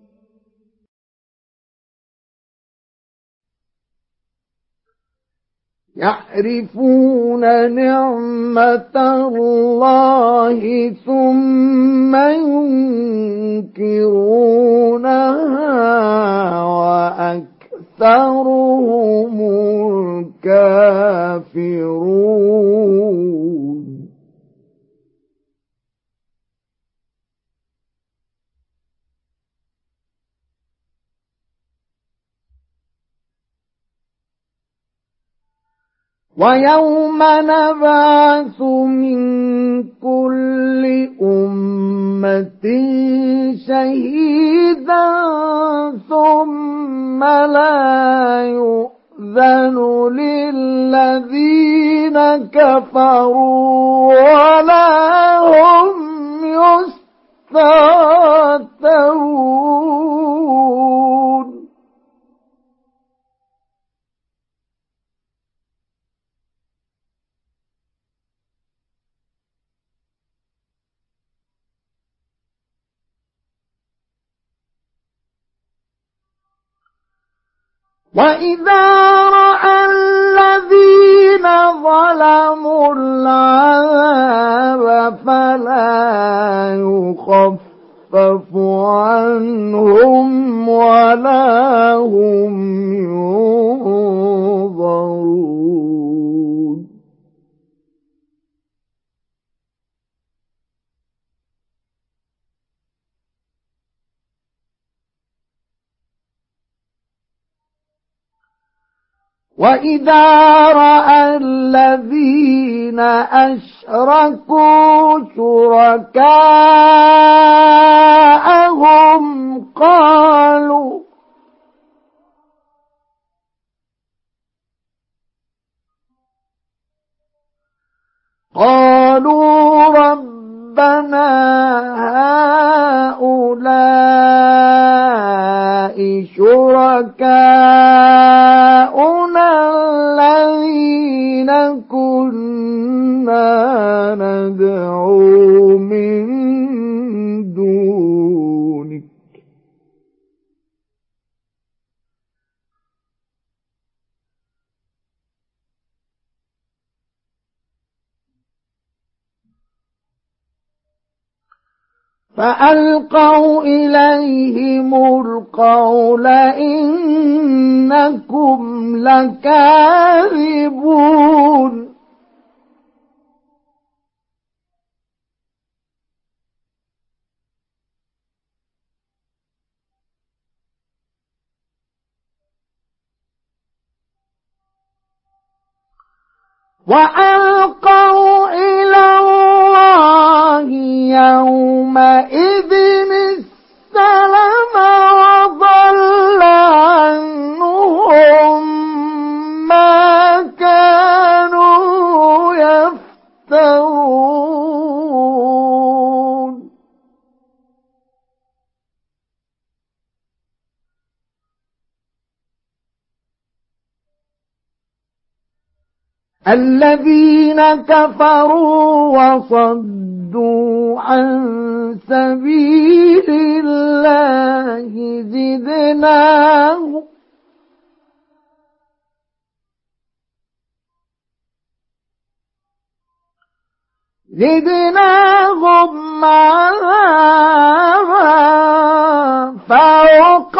يعرفون نعمة الله ثم ينكرونها وأكثرهم الكافرون ويوم نبعث من كل أمة شهيدا ثم لا يؤذن للذين كفروا ولا هم يستعتبون وَإِذَا رَأَى الَّذِينَ ظَلَمُوا الْعَذَابَ فَلَا يُخَفَّفُ عَنْهُمْ وَلَا هُمْ يُنظَرُونَ وَإِذَا رَأَى الَّذِينَ أَشْرَكُوا شُرَكَاءَهُمْ قَالُوا قَالُوا رَبَّنَا هَؤُلَاءِ شُرَكَاؤُنَا الَّذِينَ كُنَّا نَدْعُو مِن دُونِكَ فألقوا إليهم القول إنكم لكاذبون وألقوا إلى الله يومئذ السلم وضل عنهم ما كانوا الذين كفروا وصدوا عن سبيل الله زدناهم زدناهم عذابا فوق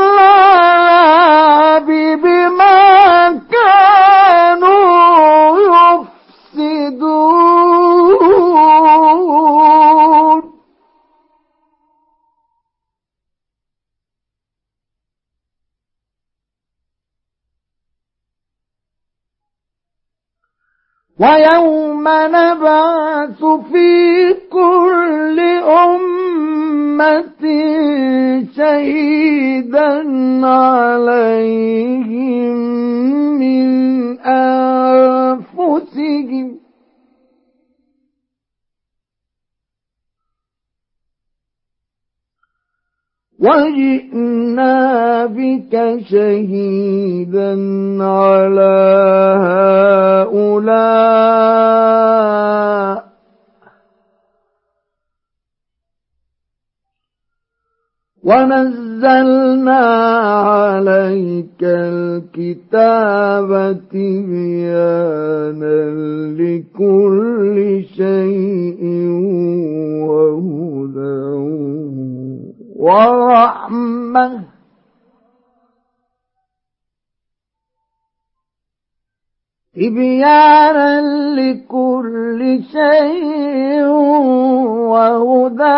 العذاب بما كانوا يفسدون ويوم نبعث في كل أمة شهيدا عليهم من أنفسهم وجئنا بك شهيدا على هؤلاء ونزلنا عليك الكتاب تبيانا لكل شيء وهدى ورحمة تبيانا لكل شيء وهدى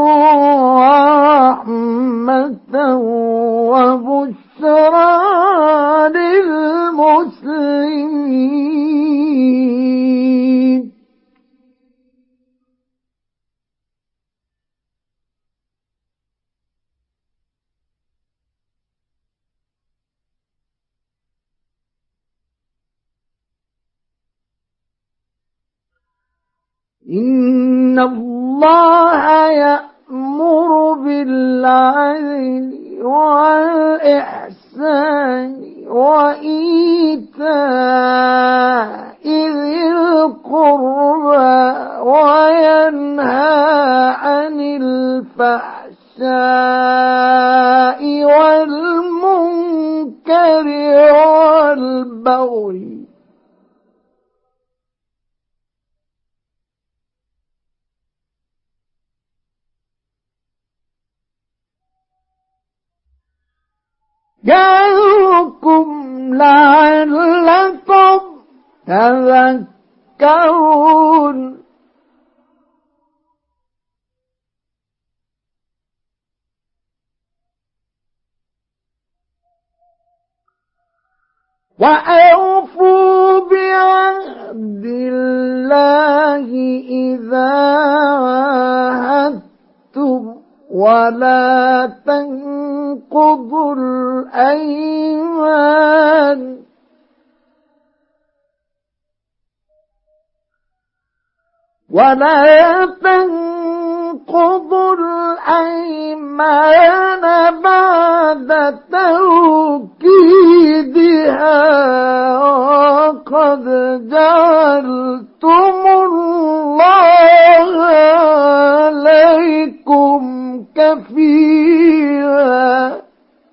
ورحمة وبشرى للمسلمين إن الله يأمر بالعدل والإحسان وإيتاء ذي القربى وينهى عن الفحشاء والمنكر والبغي يعظكم لعلكم تذكرون وأوفوا بعهد الله إذا عاهدتم ولا تنقضوا الأيمان ولا تنقضوا الأيمان بعد توكيدها وقد جعلتم الله عليكم كفيلا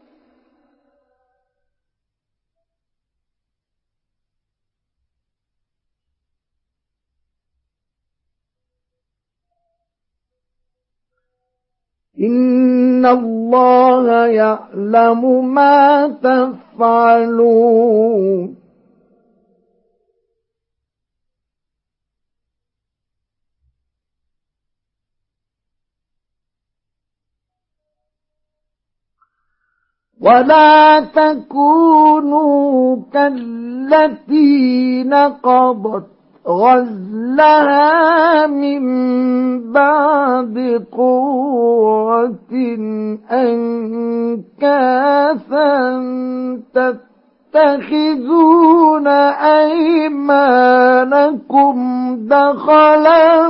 إن الله يعلم ما تفعلون ولا تكونوا كالتي نقضت غزلها من بعد قوة أنكاثا تتخذون أيمانكم دخلا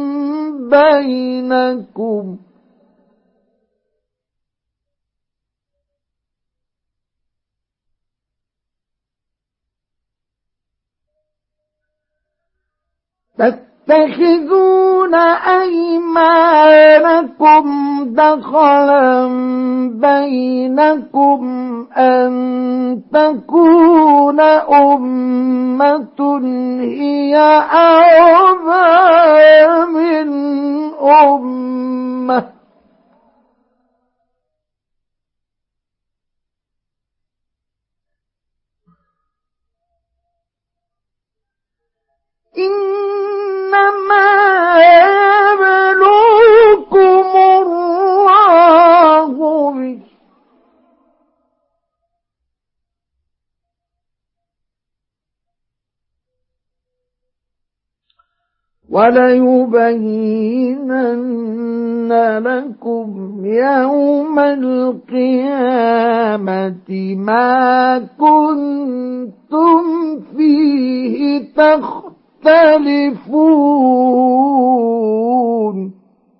بينكم تتخذون أيمانكم دخلا بينكم أن تكون أمة هي أربى من أمة إنما يبلوكم الله به وليبينن لكم يوم القيامة ما كنتم فيه تختلفون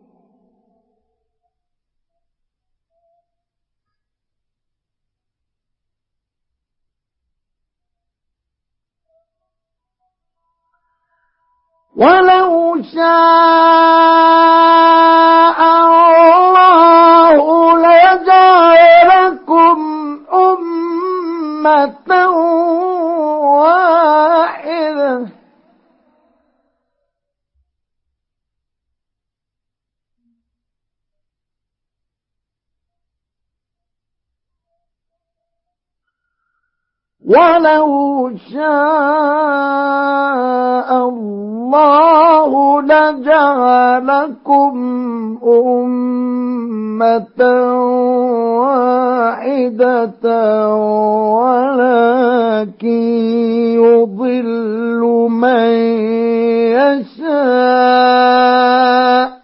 ولو شاء الله لجعلكم أمة واحدة ولو شاء الله لجعلكم أمة واحدة ولكن يضل من يشاء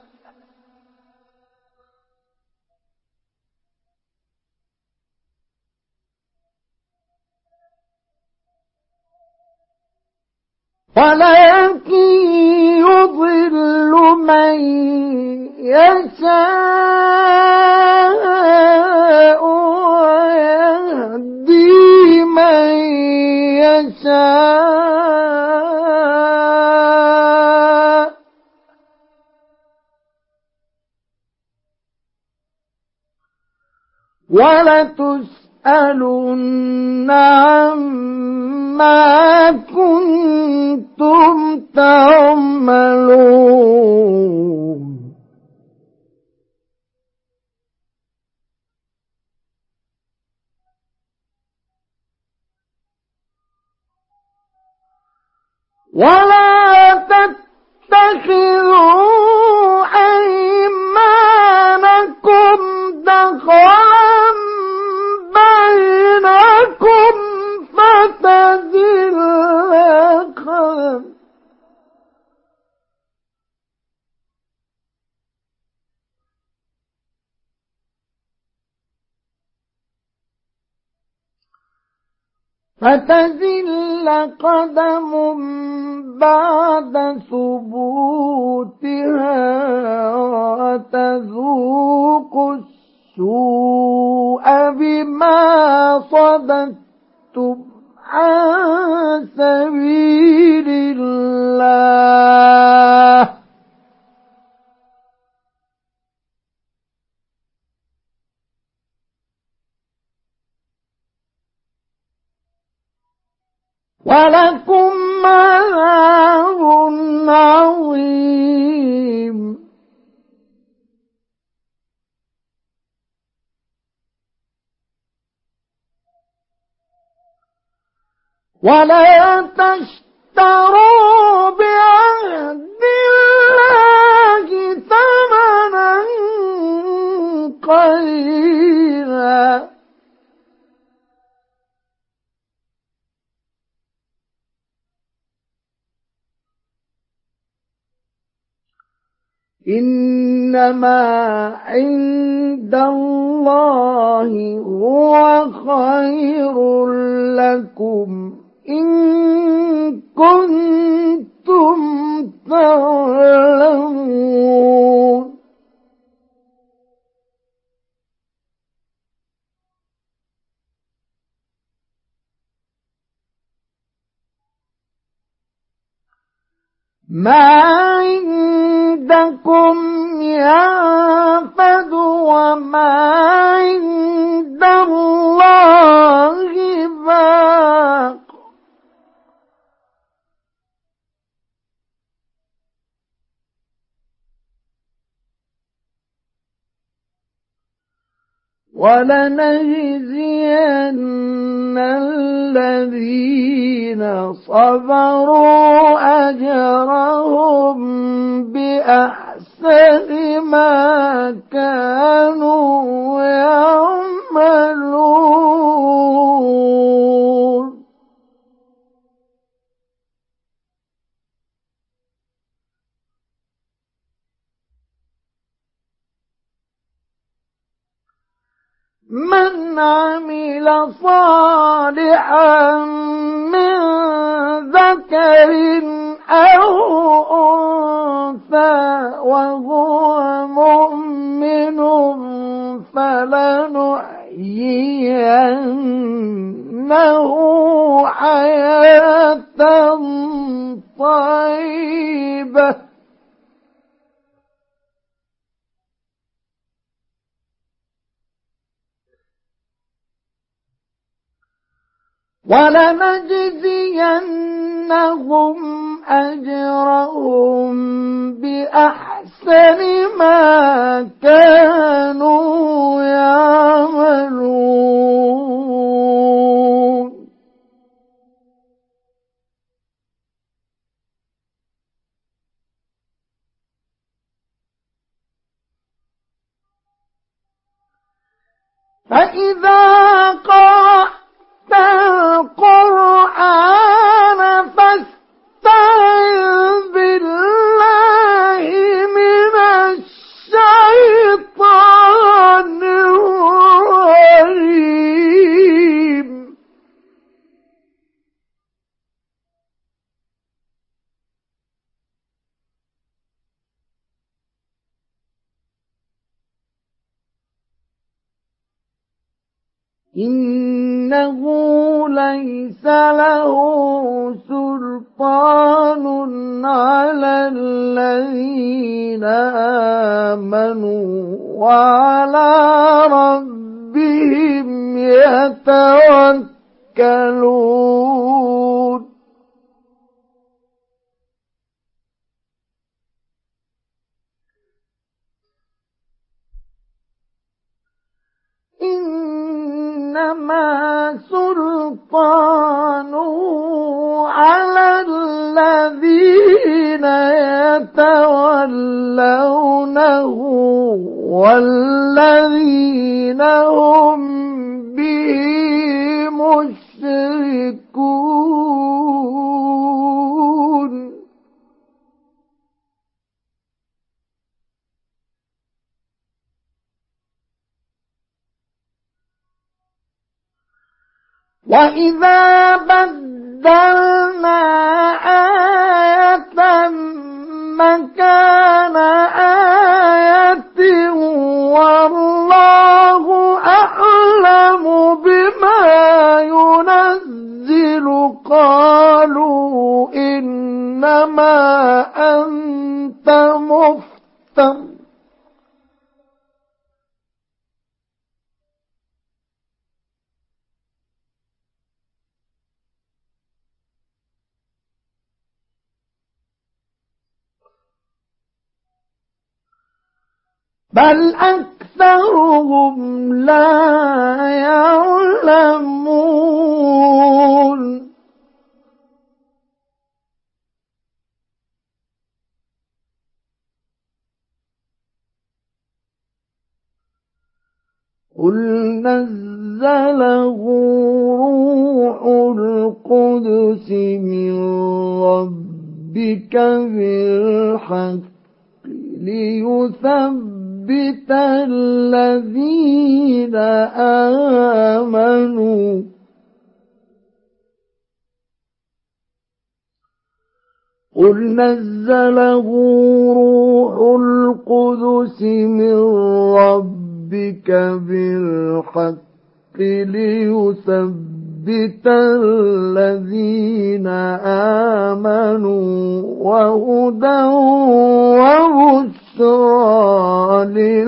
ولكن يضل من يشاء ويهدي من يشاء ولتسألن عما كنتم تعملون ولا تتخذوا أيمانكم دخلا بينكم فتزل قدم فتزل قدم بعد ثبوتها وتذوق السوء بما صددتم عن سبيل الله ولكم عذاب عظيم ولا تشتروا بعهد الله ثمنا قليلا إنما عند الله هو خير لكم إن كنتم تعلمون ما عندكم ينفد وما عند الله باق ولنجزين الذين صبروا أجرهم بأحسن ما كانوا يعملون من عمل صالحا من ذكر أو أنثى وهو مؤمن فلنحيينه حياة طيبة ولنجزينهم أجرهم بأحسن ما كانوا يعملون فإذا قرأت القرآن فاستعذ بالله من الشيطان الرجيم إنه ليس له سلطان على الذين آمنوا وعلى ربهم يتوكلون إنما سلطانه على الذين يتولونه والذين هم به مشركون وإذا بدلنا آية مكان آية والله أعلم بما ينزل قالوا إنما أنت مفتر بل أكثرهم لا يعلمون قل نزله روح القدس من ربك بالحق ليثبت الذين آمنوا قل نزله روح القدس من ربك بالحق ليثبت ليثبت الذين آمنوا وهدى وبشرى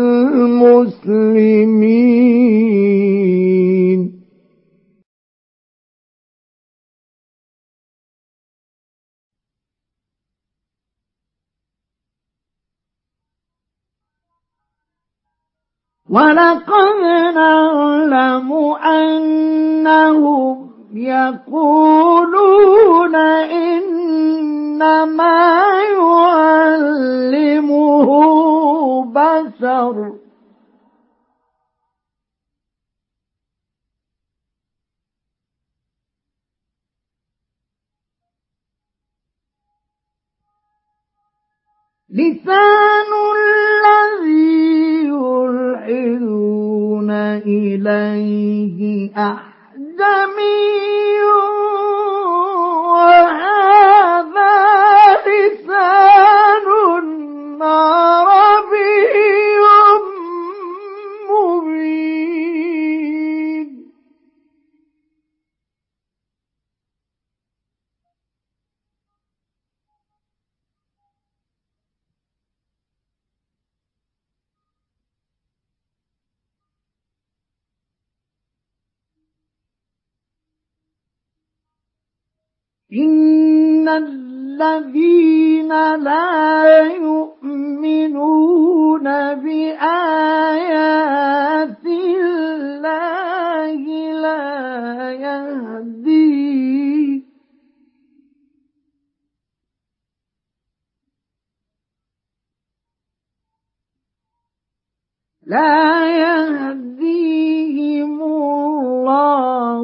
للمسلمين. ولقد نعلم أنهم يقولون إنما يعلمه بشر لسان الذي يلحدون إليه أعجمي وهذا لسان عربي مبين. إن الذين لا يؤمنون بآيات الله لا يهدي لا يهديهم الله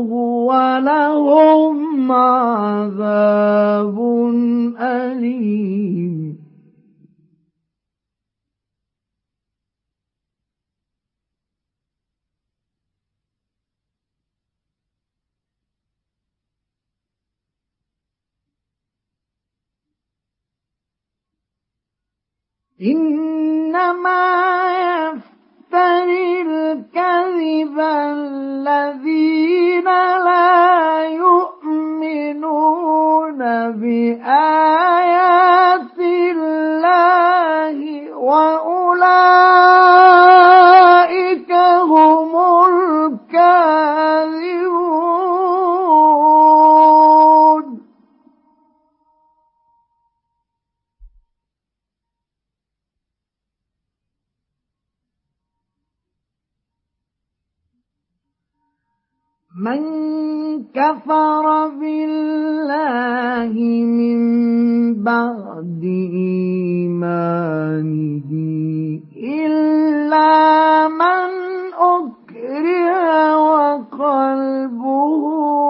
ولهم عذاب أليم. إنما يفتري الكذب الذين لا يؤمنون بآيات الله وأولئك هم الكاذبون. من كفر بالله من بعد إيمانه إلا من أكره وقلبه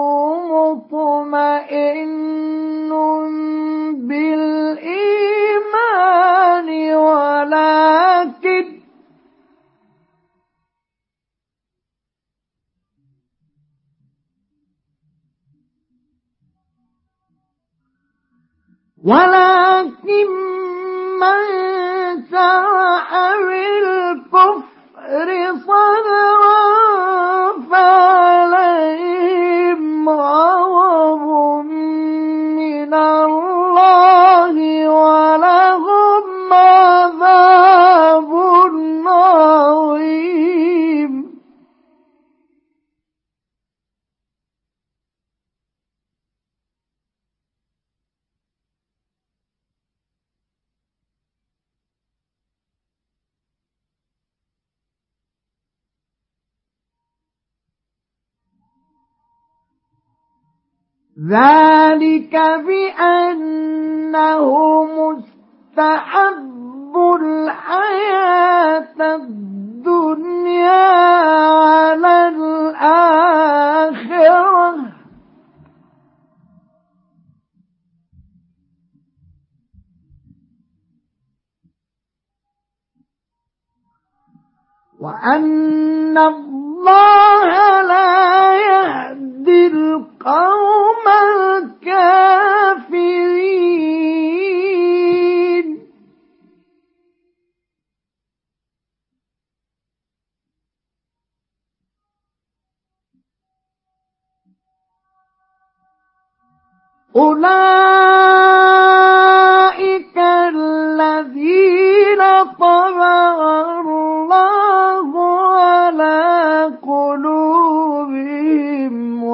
مطمئن بالإيمان ولكن ولكن من شرح بالكفر صدرا فعليهم غضب من الله ولهم عذاب عظيم. ذلك بأنه مستحب الحياة الدنيا على الآخرة وأن الله لا يهدي القوم الكافرين. أولئك الذين طبع الله على قلوبهم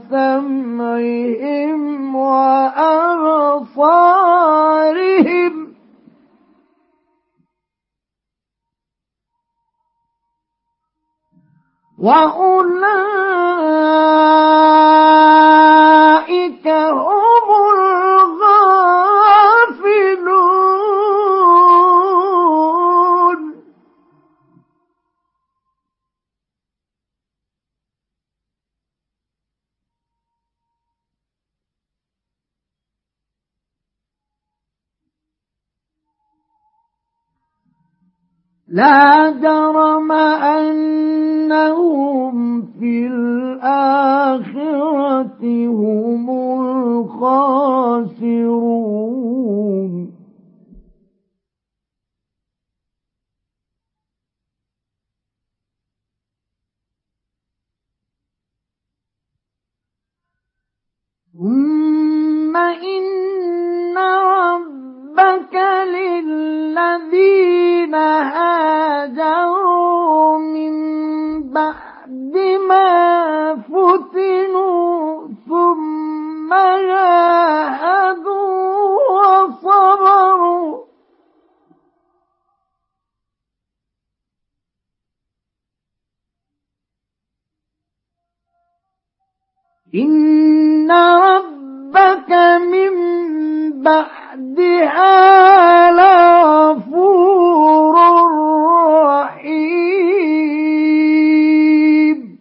وسمعهم وأبصارهم وأولئك هم الغافلون. لا جرم أنهم في الآخرة هم الخاسرون. ثم إن ربك للذين هاجروا من بعد ما فتنوا ثم جاهدوا وصبروا إن ربك من بعدها لغفور رحيم.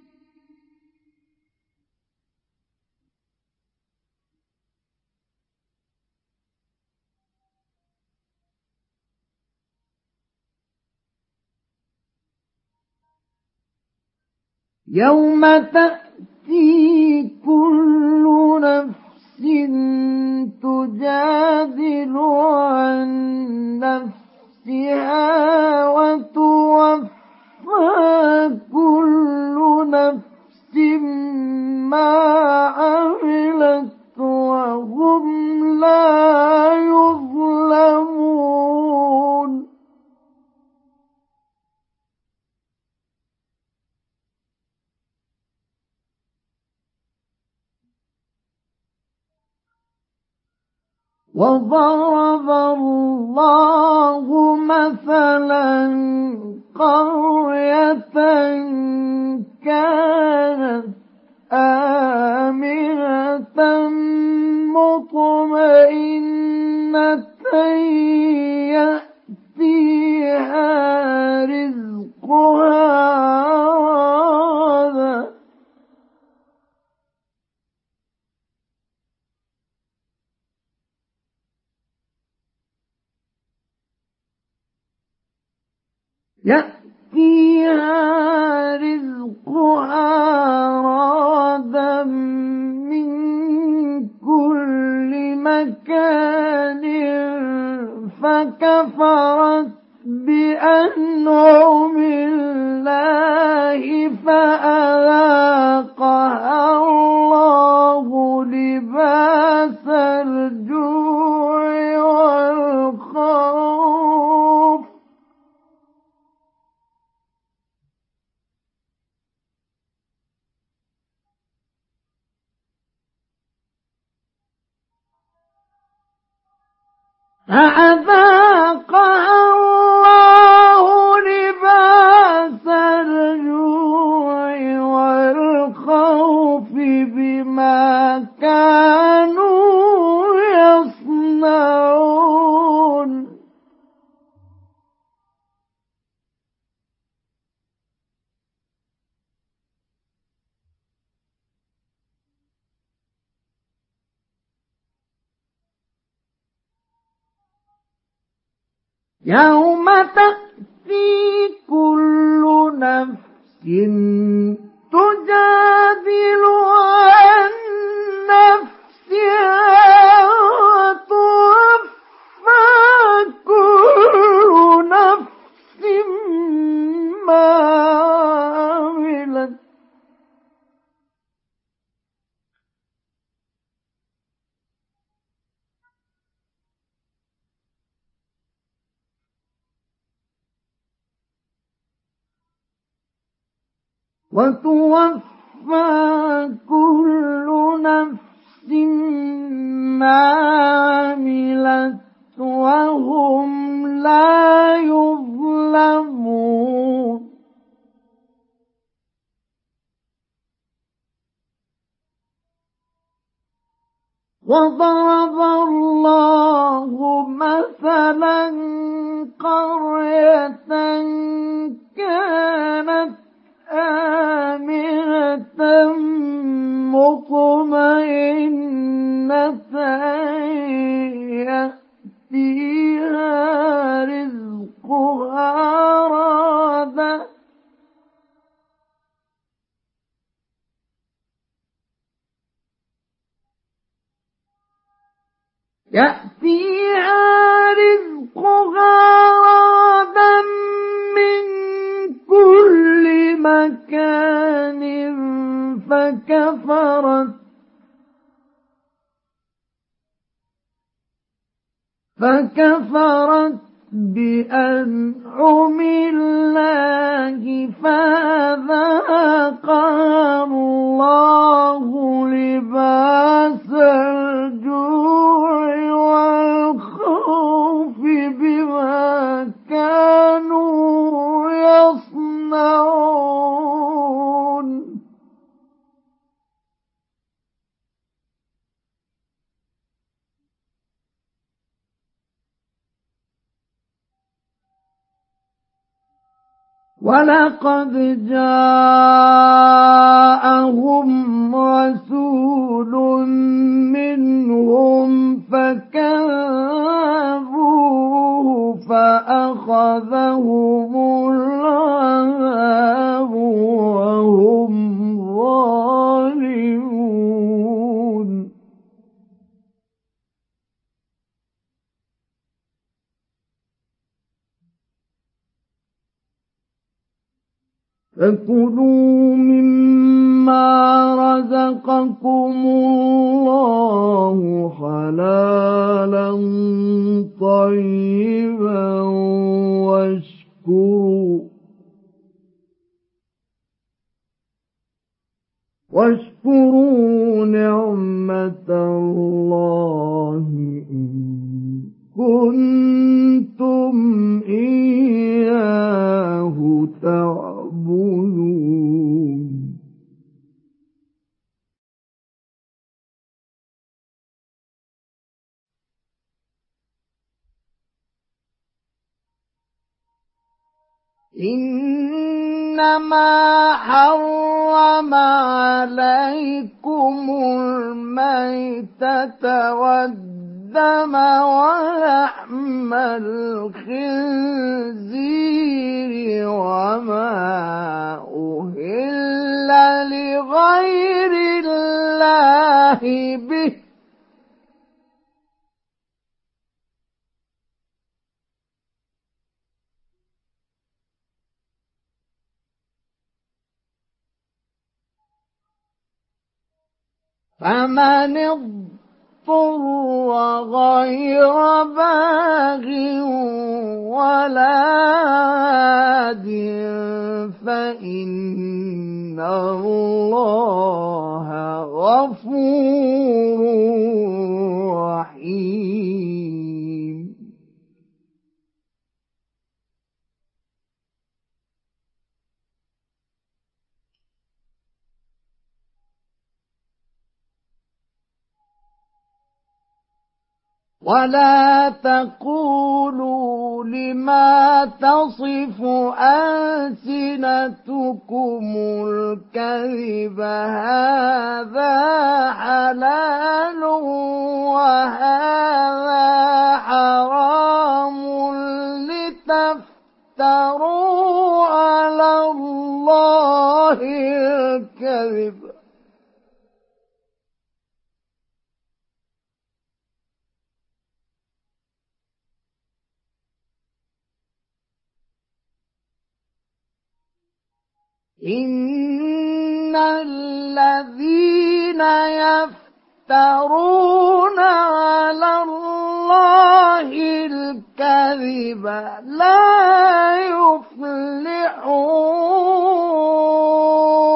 يوم تأتي كل نفس تجادل عن نفسها وتوفى كل نفس ما عملت وهم لا يظلمون. وضرب الله مثلا قرية كانت آمنة مطمئنة يأتيها رزقها رغدا يأتيها رزقها رغدا من كل مكان فكفرت بأنعم الله فأذاقها الله لباس الجوع والخوف فأذاقها الله لباس الجوع والخوف بما كانوا يصنعون. يوم تأتي كل نفس تجادل عن نفسها وتوفى كل نفس ما عملت وتوفى كل نفس ما عملت وهم لا يظلمون وضرب الله مثلا قرية كانت آمنة مطمئنة يأتيها رزقها رغدا يأتيها رزقها رغدا من كل مكان فكفرت فكفرت بأنعم الله فأذاقها الله لباس الجوع والخوف بما كانوا يصنعون ولقد جاءهم رسول منهم فكذبوه فأخذهم العذاب وهم ظالمون فكلوا مما رزقكم الله حلالا طيبا واشكروا واشكروا نعمة الله إن كنتم إياه تعبدون إنما حرم عليكم الميتة والدم ولحم الخنزير وما أهل لغير الله به فمن اضطر غير باغ ولا عاد فإن الله غفور رحيم ولا تقولوا لما تصف ألسنتكم الكذب هذا حلال وهذا حرام لتفتروا على الله الكذب إن الذين يفترون على الله الكذب لا يفلحون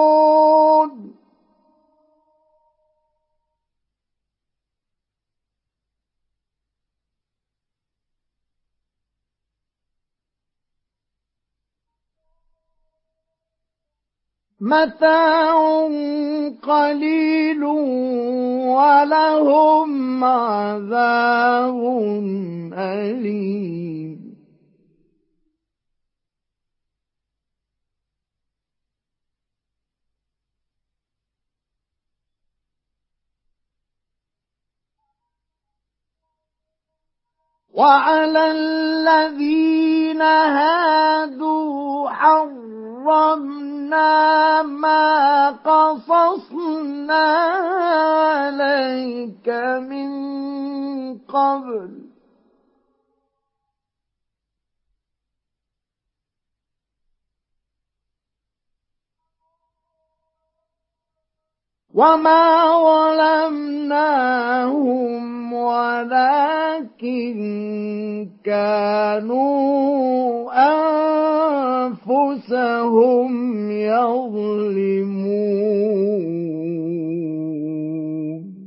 متاع قليل ولهم عذاب أليم. وعلى الذين هادوا حرمنا ما قصصنا عليك من قبل وما ظلمناهم ولكن كانوا أنفسهم يظلمون.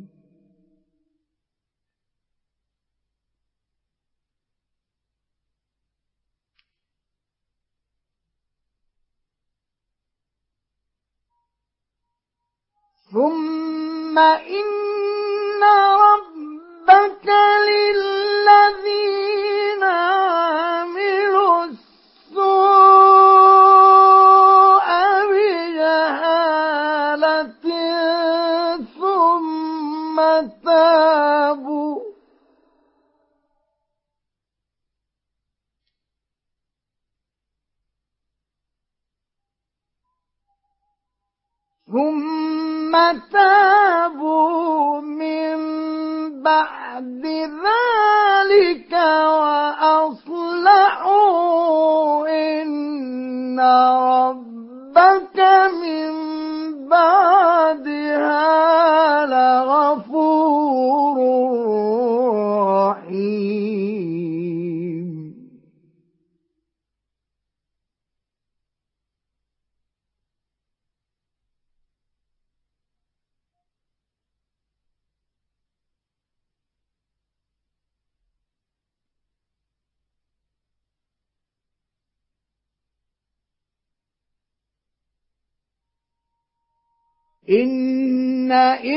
ثم إن ربك للذين عملوا السوء بجهالة ثم تابوا ثم تابوا من بعد ذلك وأصلحوا إن ربك من بعدها لغفور رحيم. إن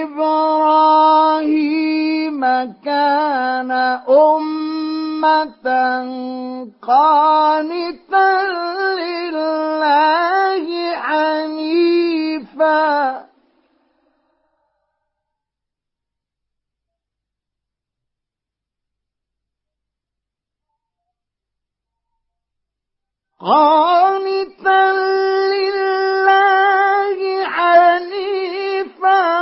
إبراهيم كان أمة قانتا لله حنيفا قانتا لله حنيفا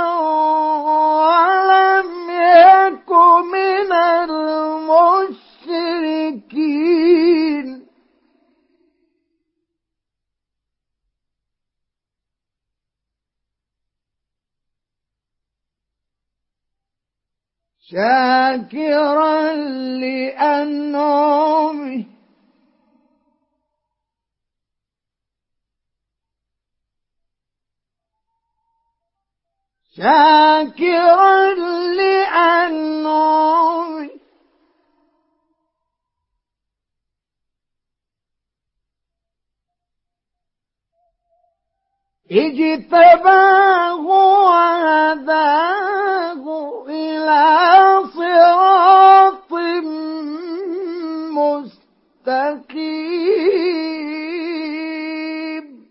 ولم يك من المشركين. شاكرا لأنعمه شاكرا لأنعمه اجتباه وهداه إلى صراط مستقيم.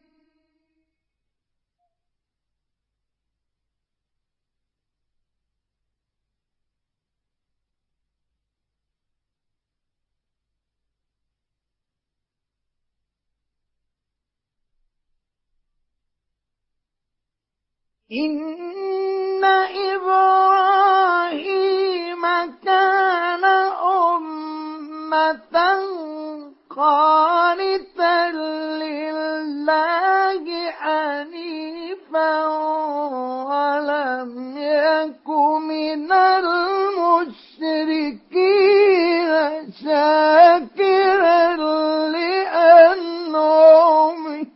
إن إبراهيم كان أمة قانتا لله حنيفا ولم يك من المشركين شاكرا لأنعمه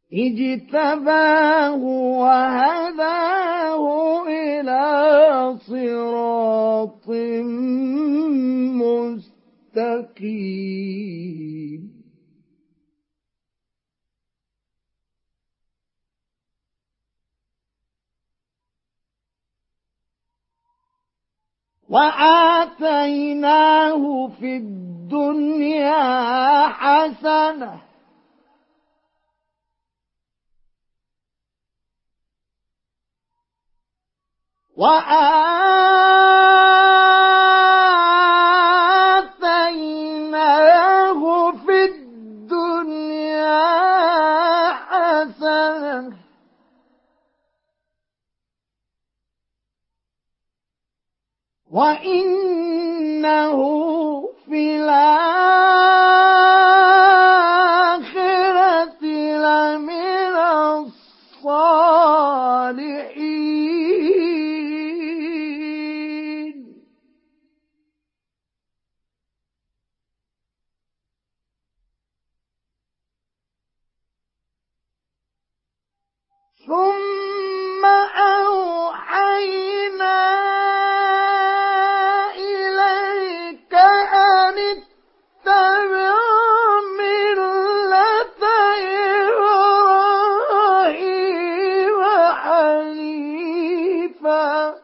اجتباه وهداه إلى صراط مستقيم وآتيناه في الدنيا حسنة وآتيناه في الدنيا حسنة وإنه في الآخرة لمن الصالحين ثم أوحينا إليك أن اتبع ملة إبراهيم حنيفا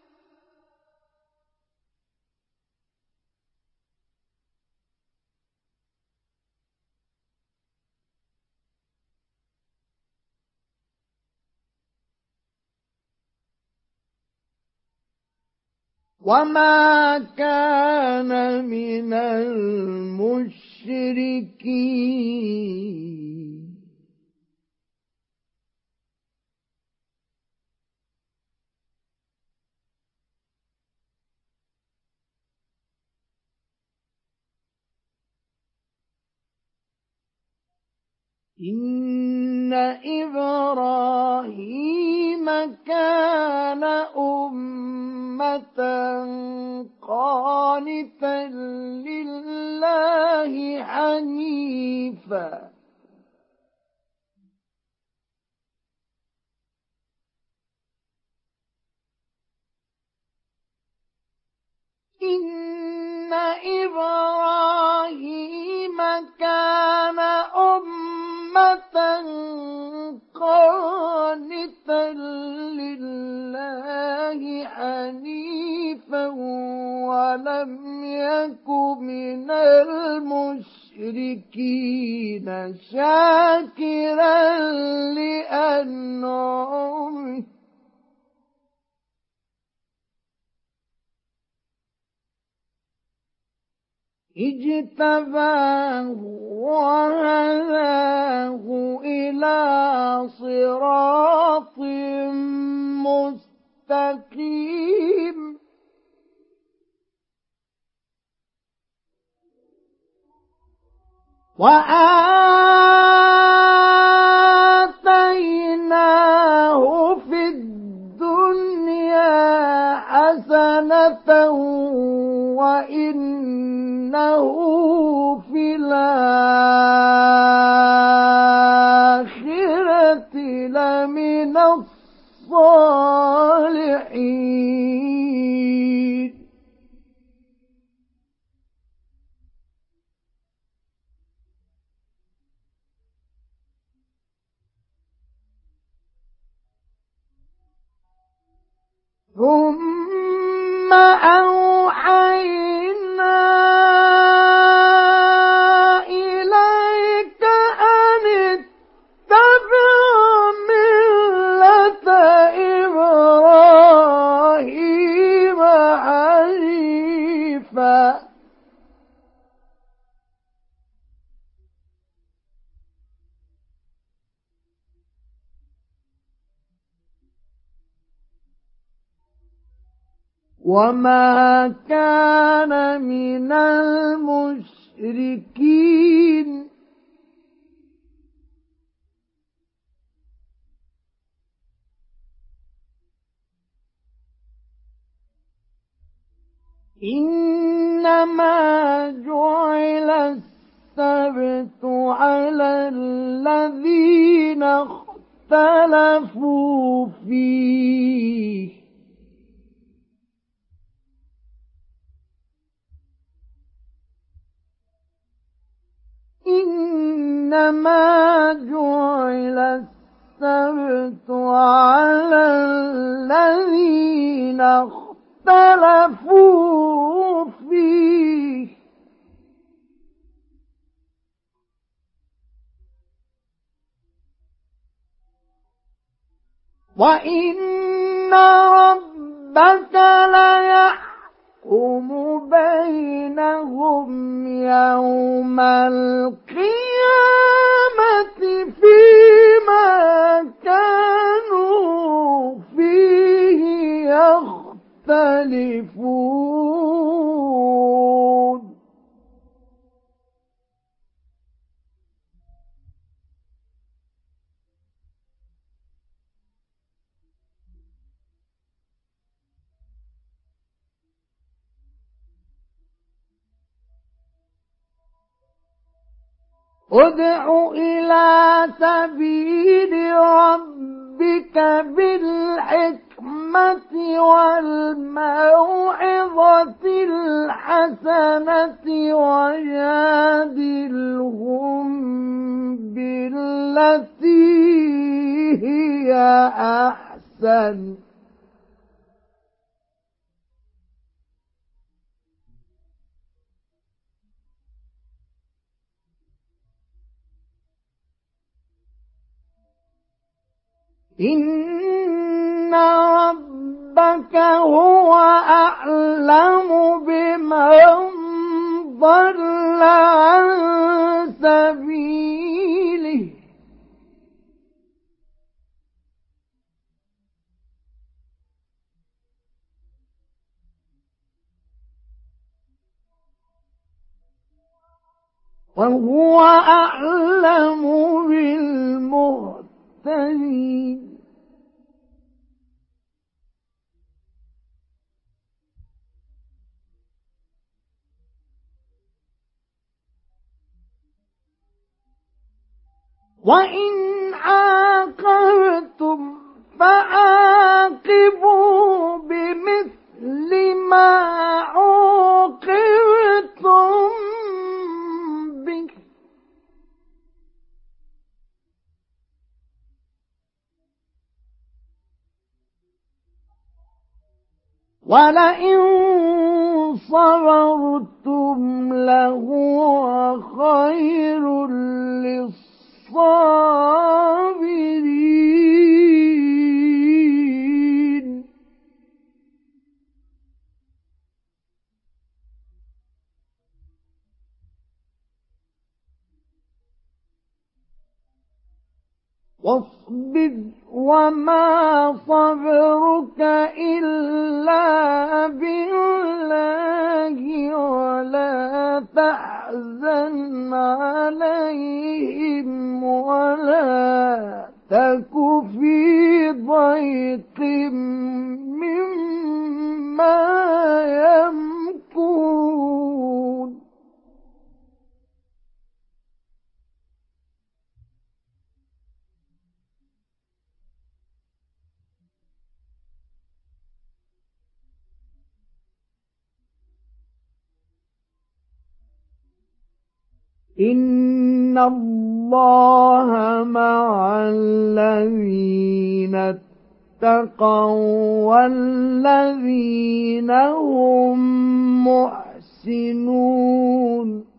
وما كان من المشركين إن إبراهيم كان أمة قانتا لله حنيفا إن إبراهيم كان أمة قانتا لله حنيفا ولم يك من المشركين شاكرا لأنعمه اجتباه وهداه إلى صراط مستقيم وآتيناه في الدنيا حسنة وإنه في الآخرة لمن الصالحين ثم أوحينا إليك أن اتبع ملة إبراهيم حنيفا وما كان من المشركين إنما جعل السبت على الذين اختلفوا فيه إنما جعل السبت على الذين اختلفوا فيه وإن ربك ليحكم بينهم يوم القيامة فيما كانوا فيه يختلفون ادع إلى سبيل ربك بالحكمة والموعظة الحسنة وجادلهم بالتي هي أحسن إن ربك هو أعلم بمن ضل عن سبيله وهو أعلم بالمهتدين وإن عاقبتم فعاقبوا بمثل ما عوقبتم به ولئن صبرتم لهو خير للصابرين واصبر وما صبرك إلا بالله ولا تحزن عليهم ولا تك في ضيق مما يمكرون إن الله مع الذين اتقوا والذين هم محسنون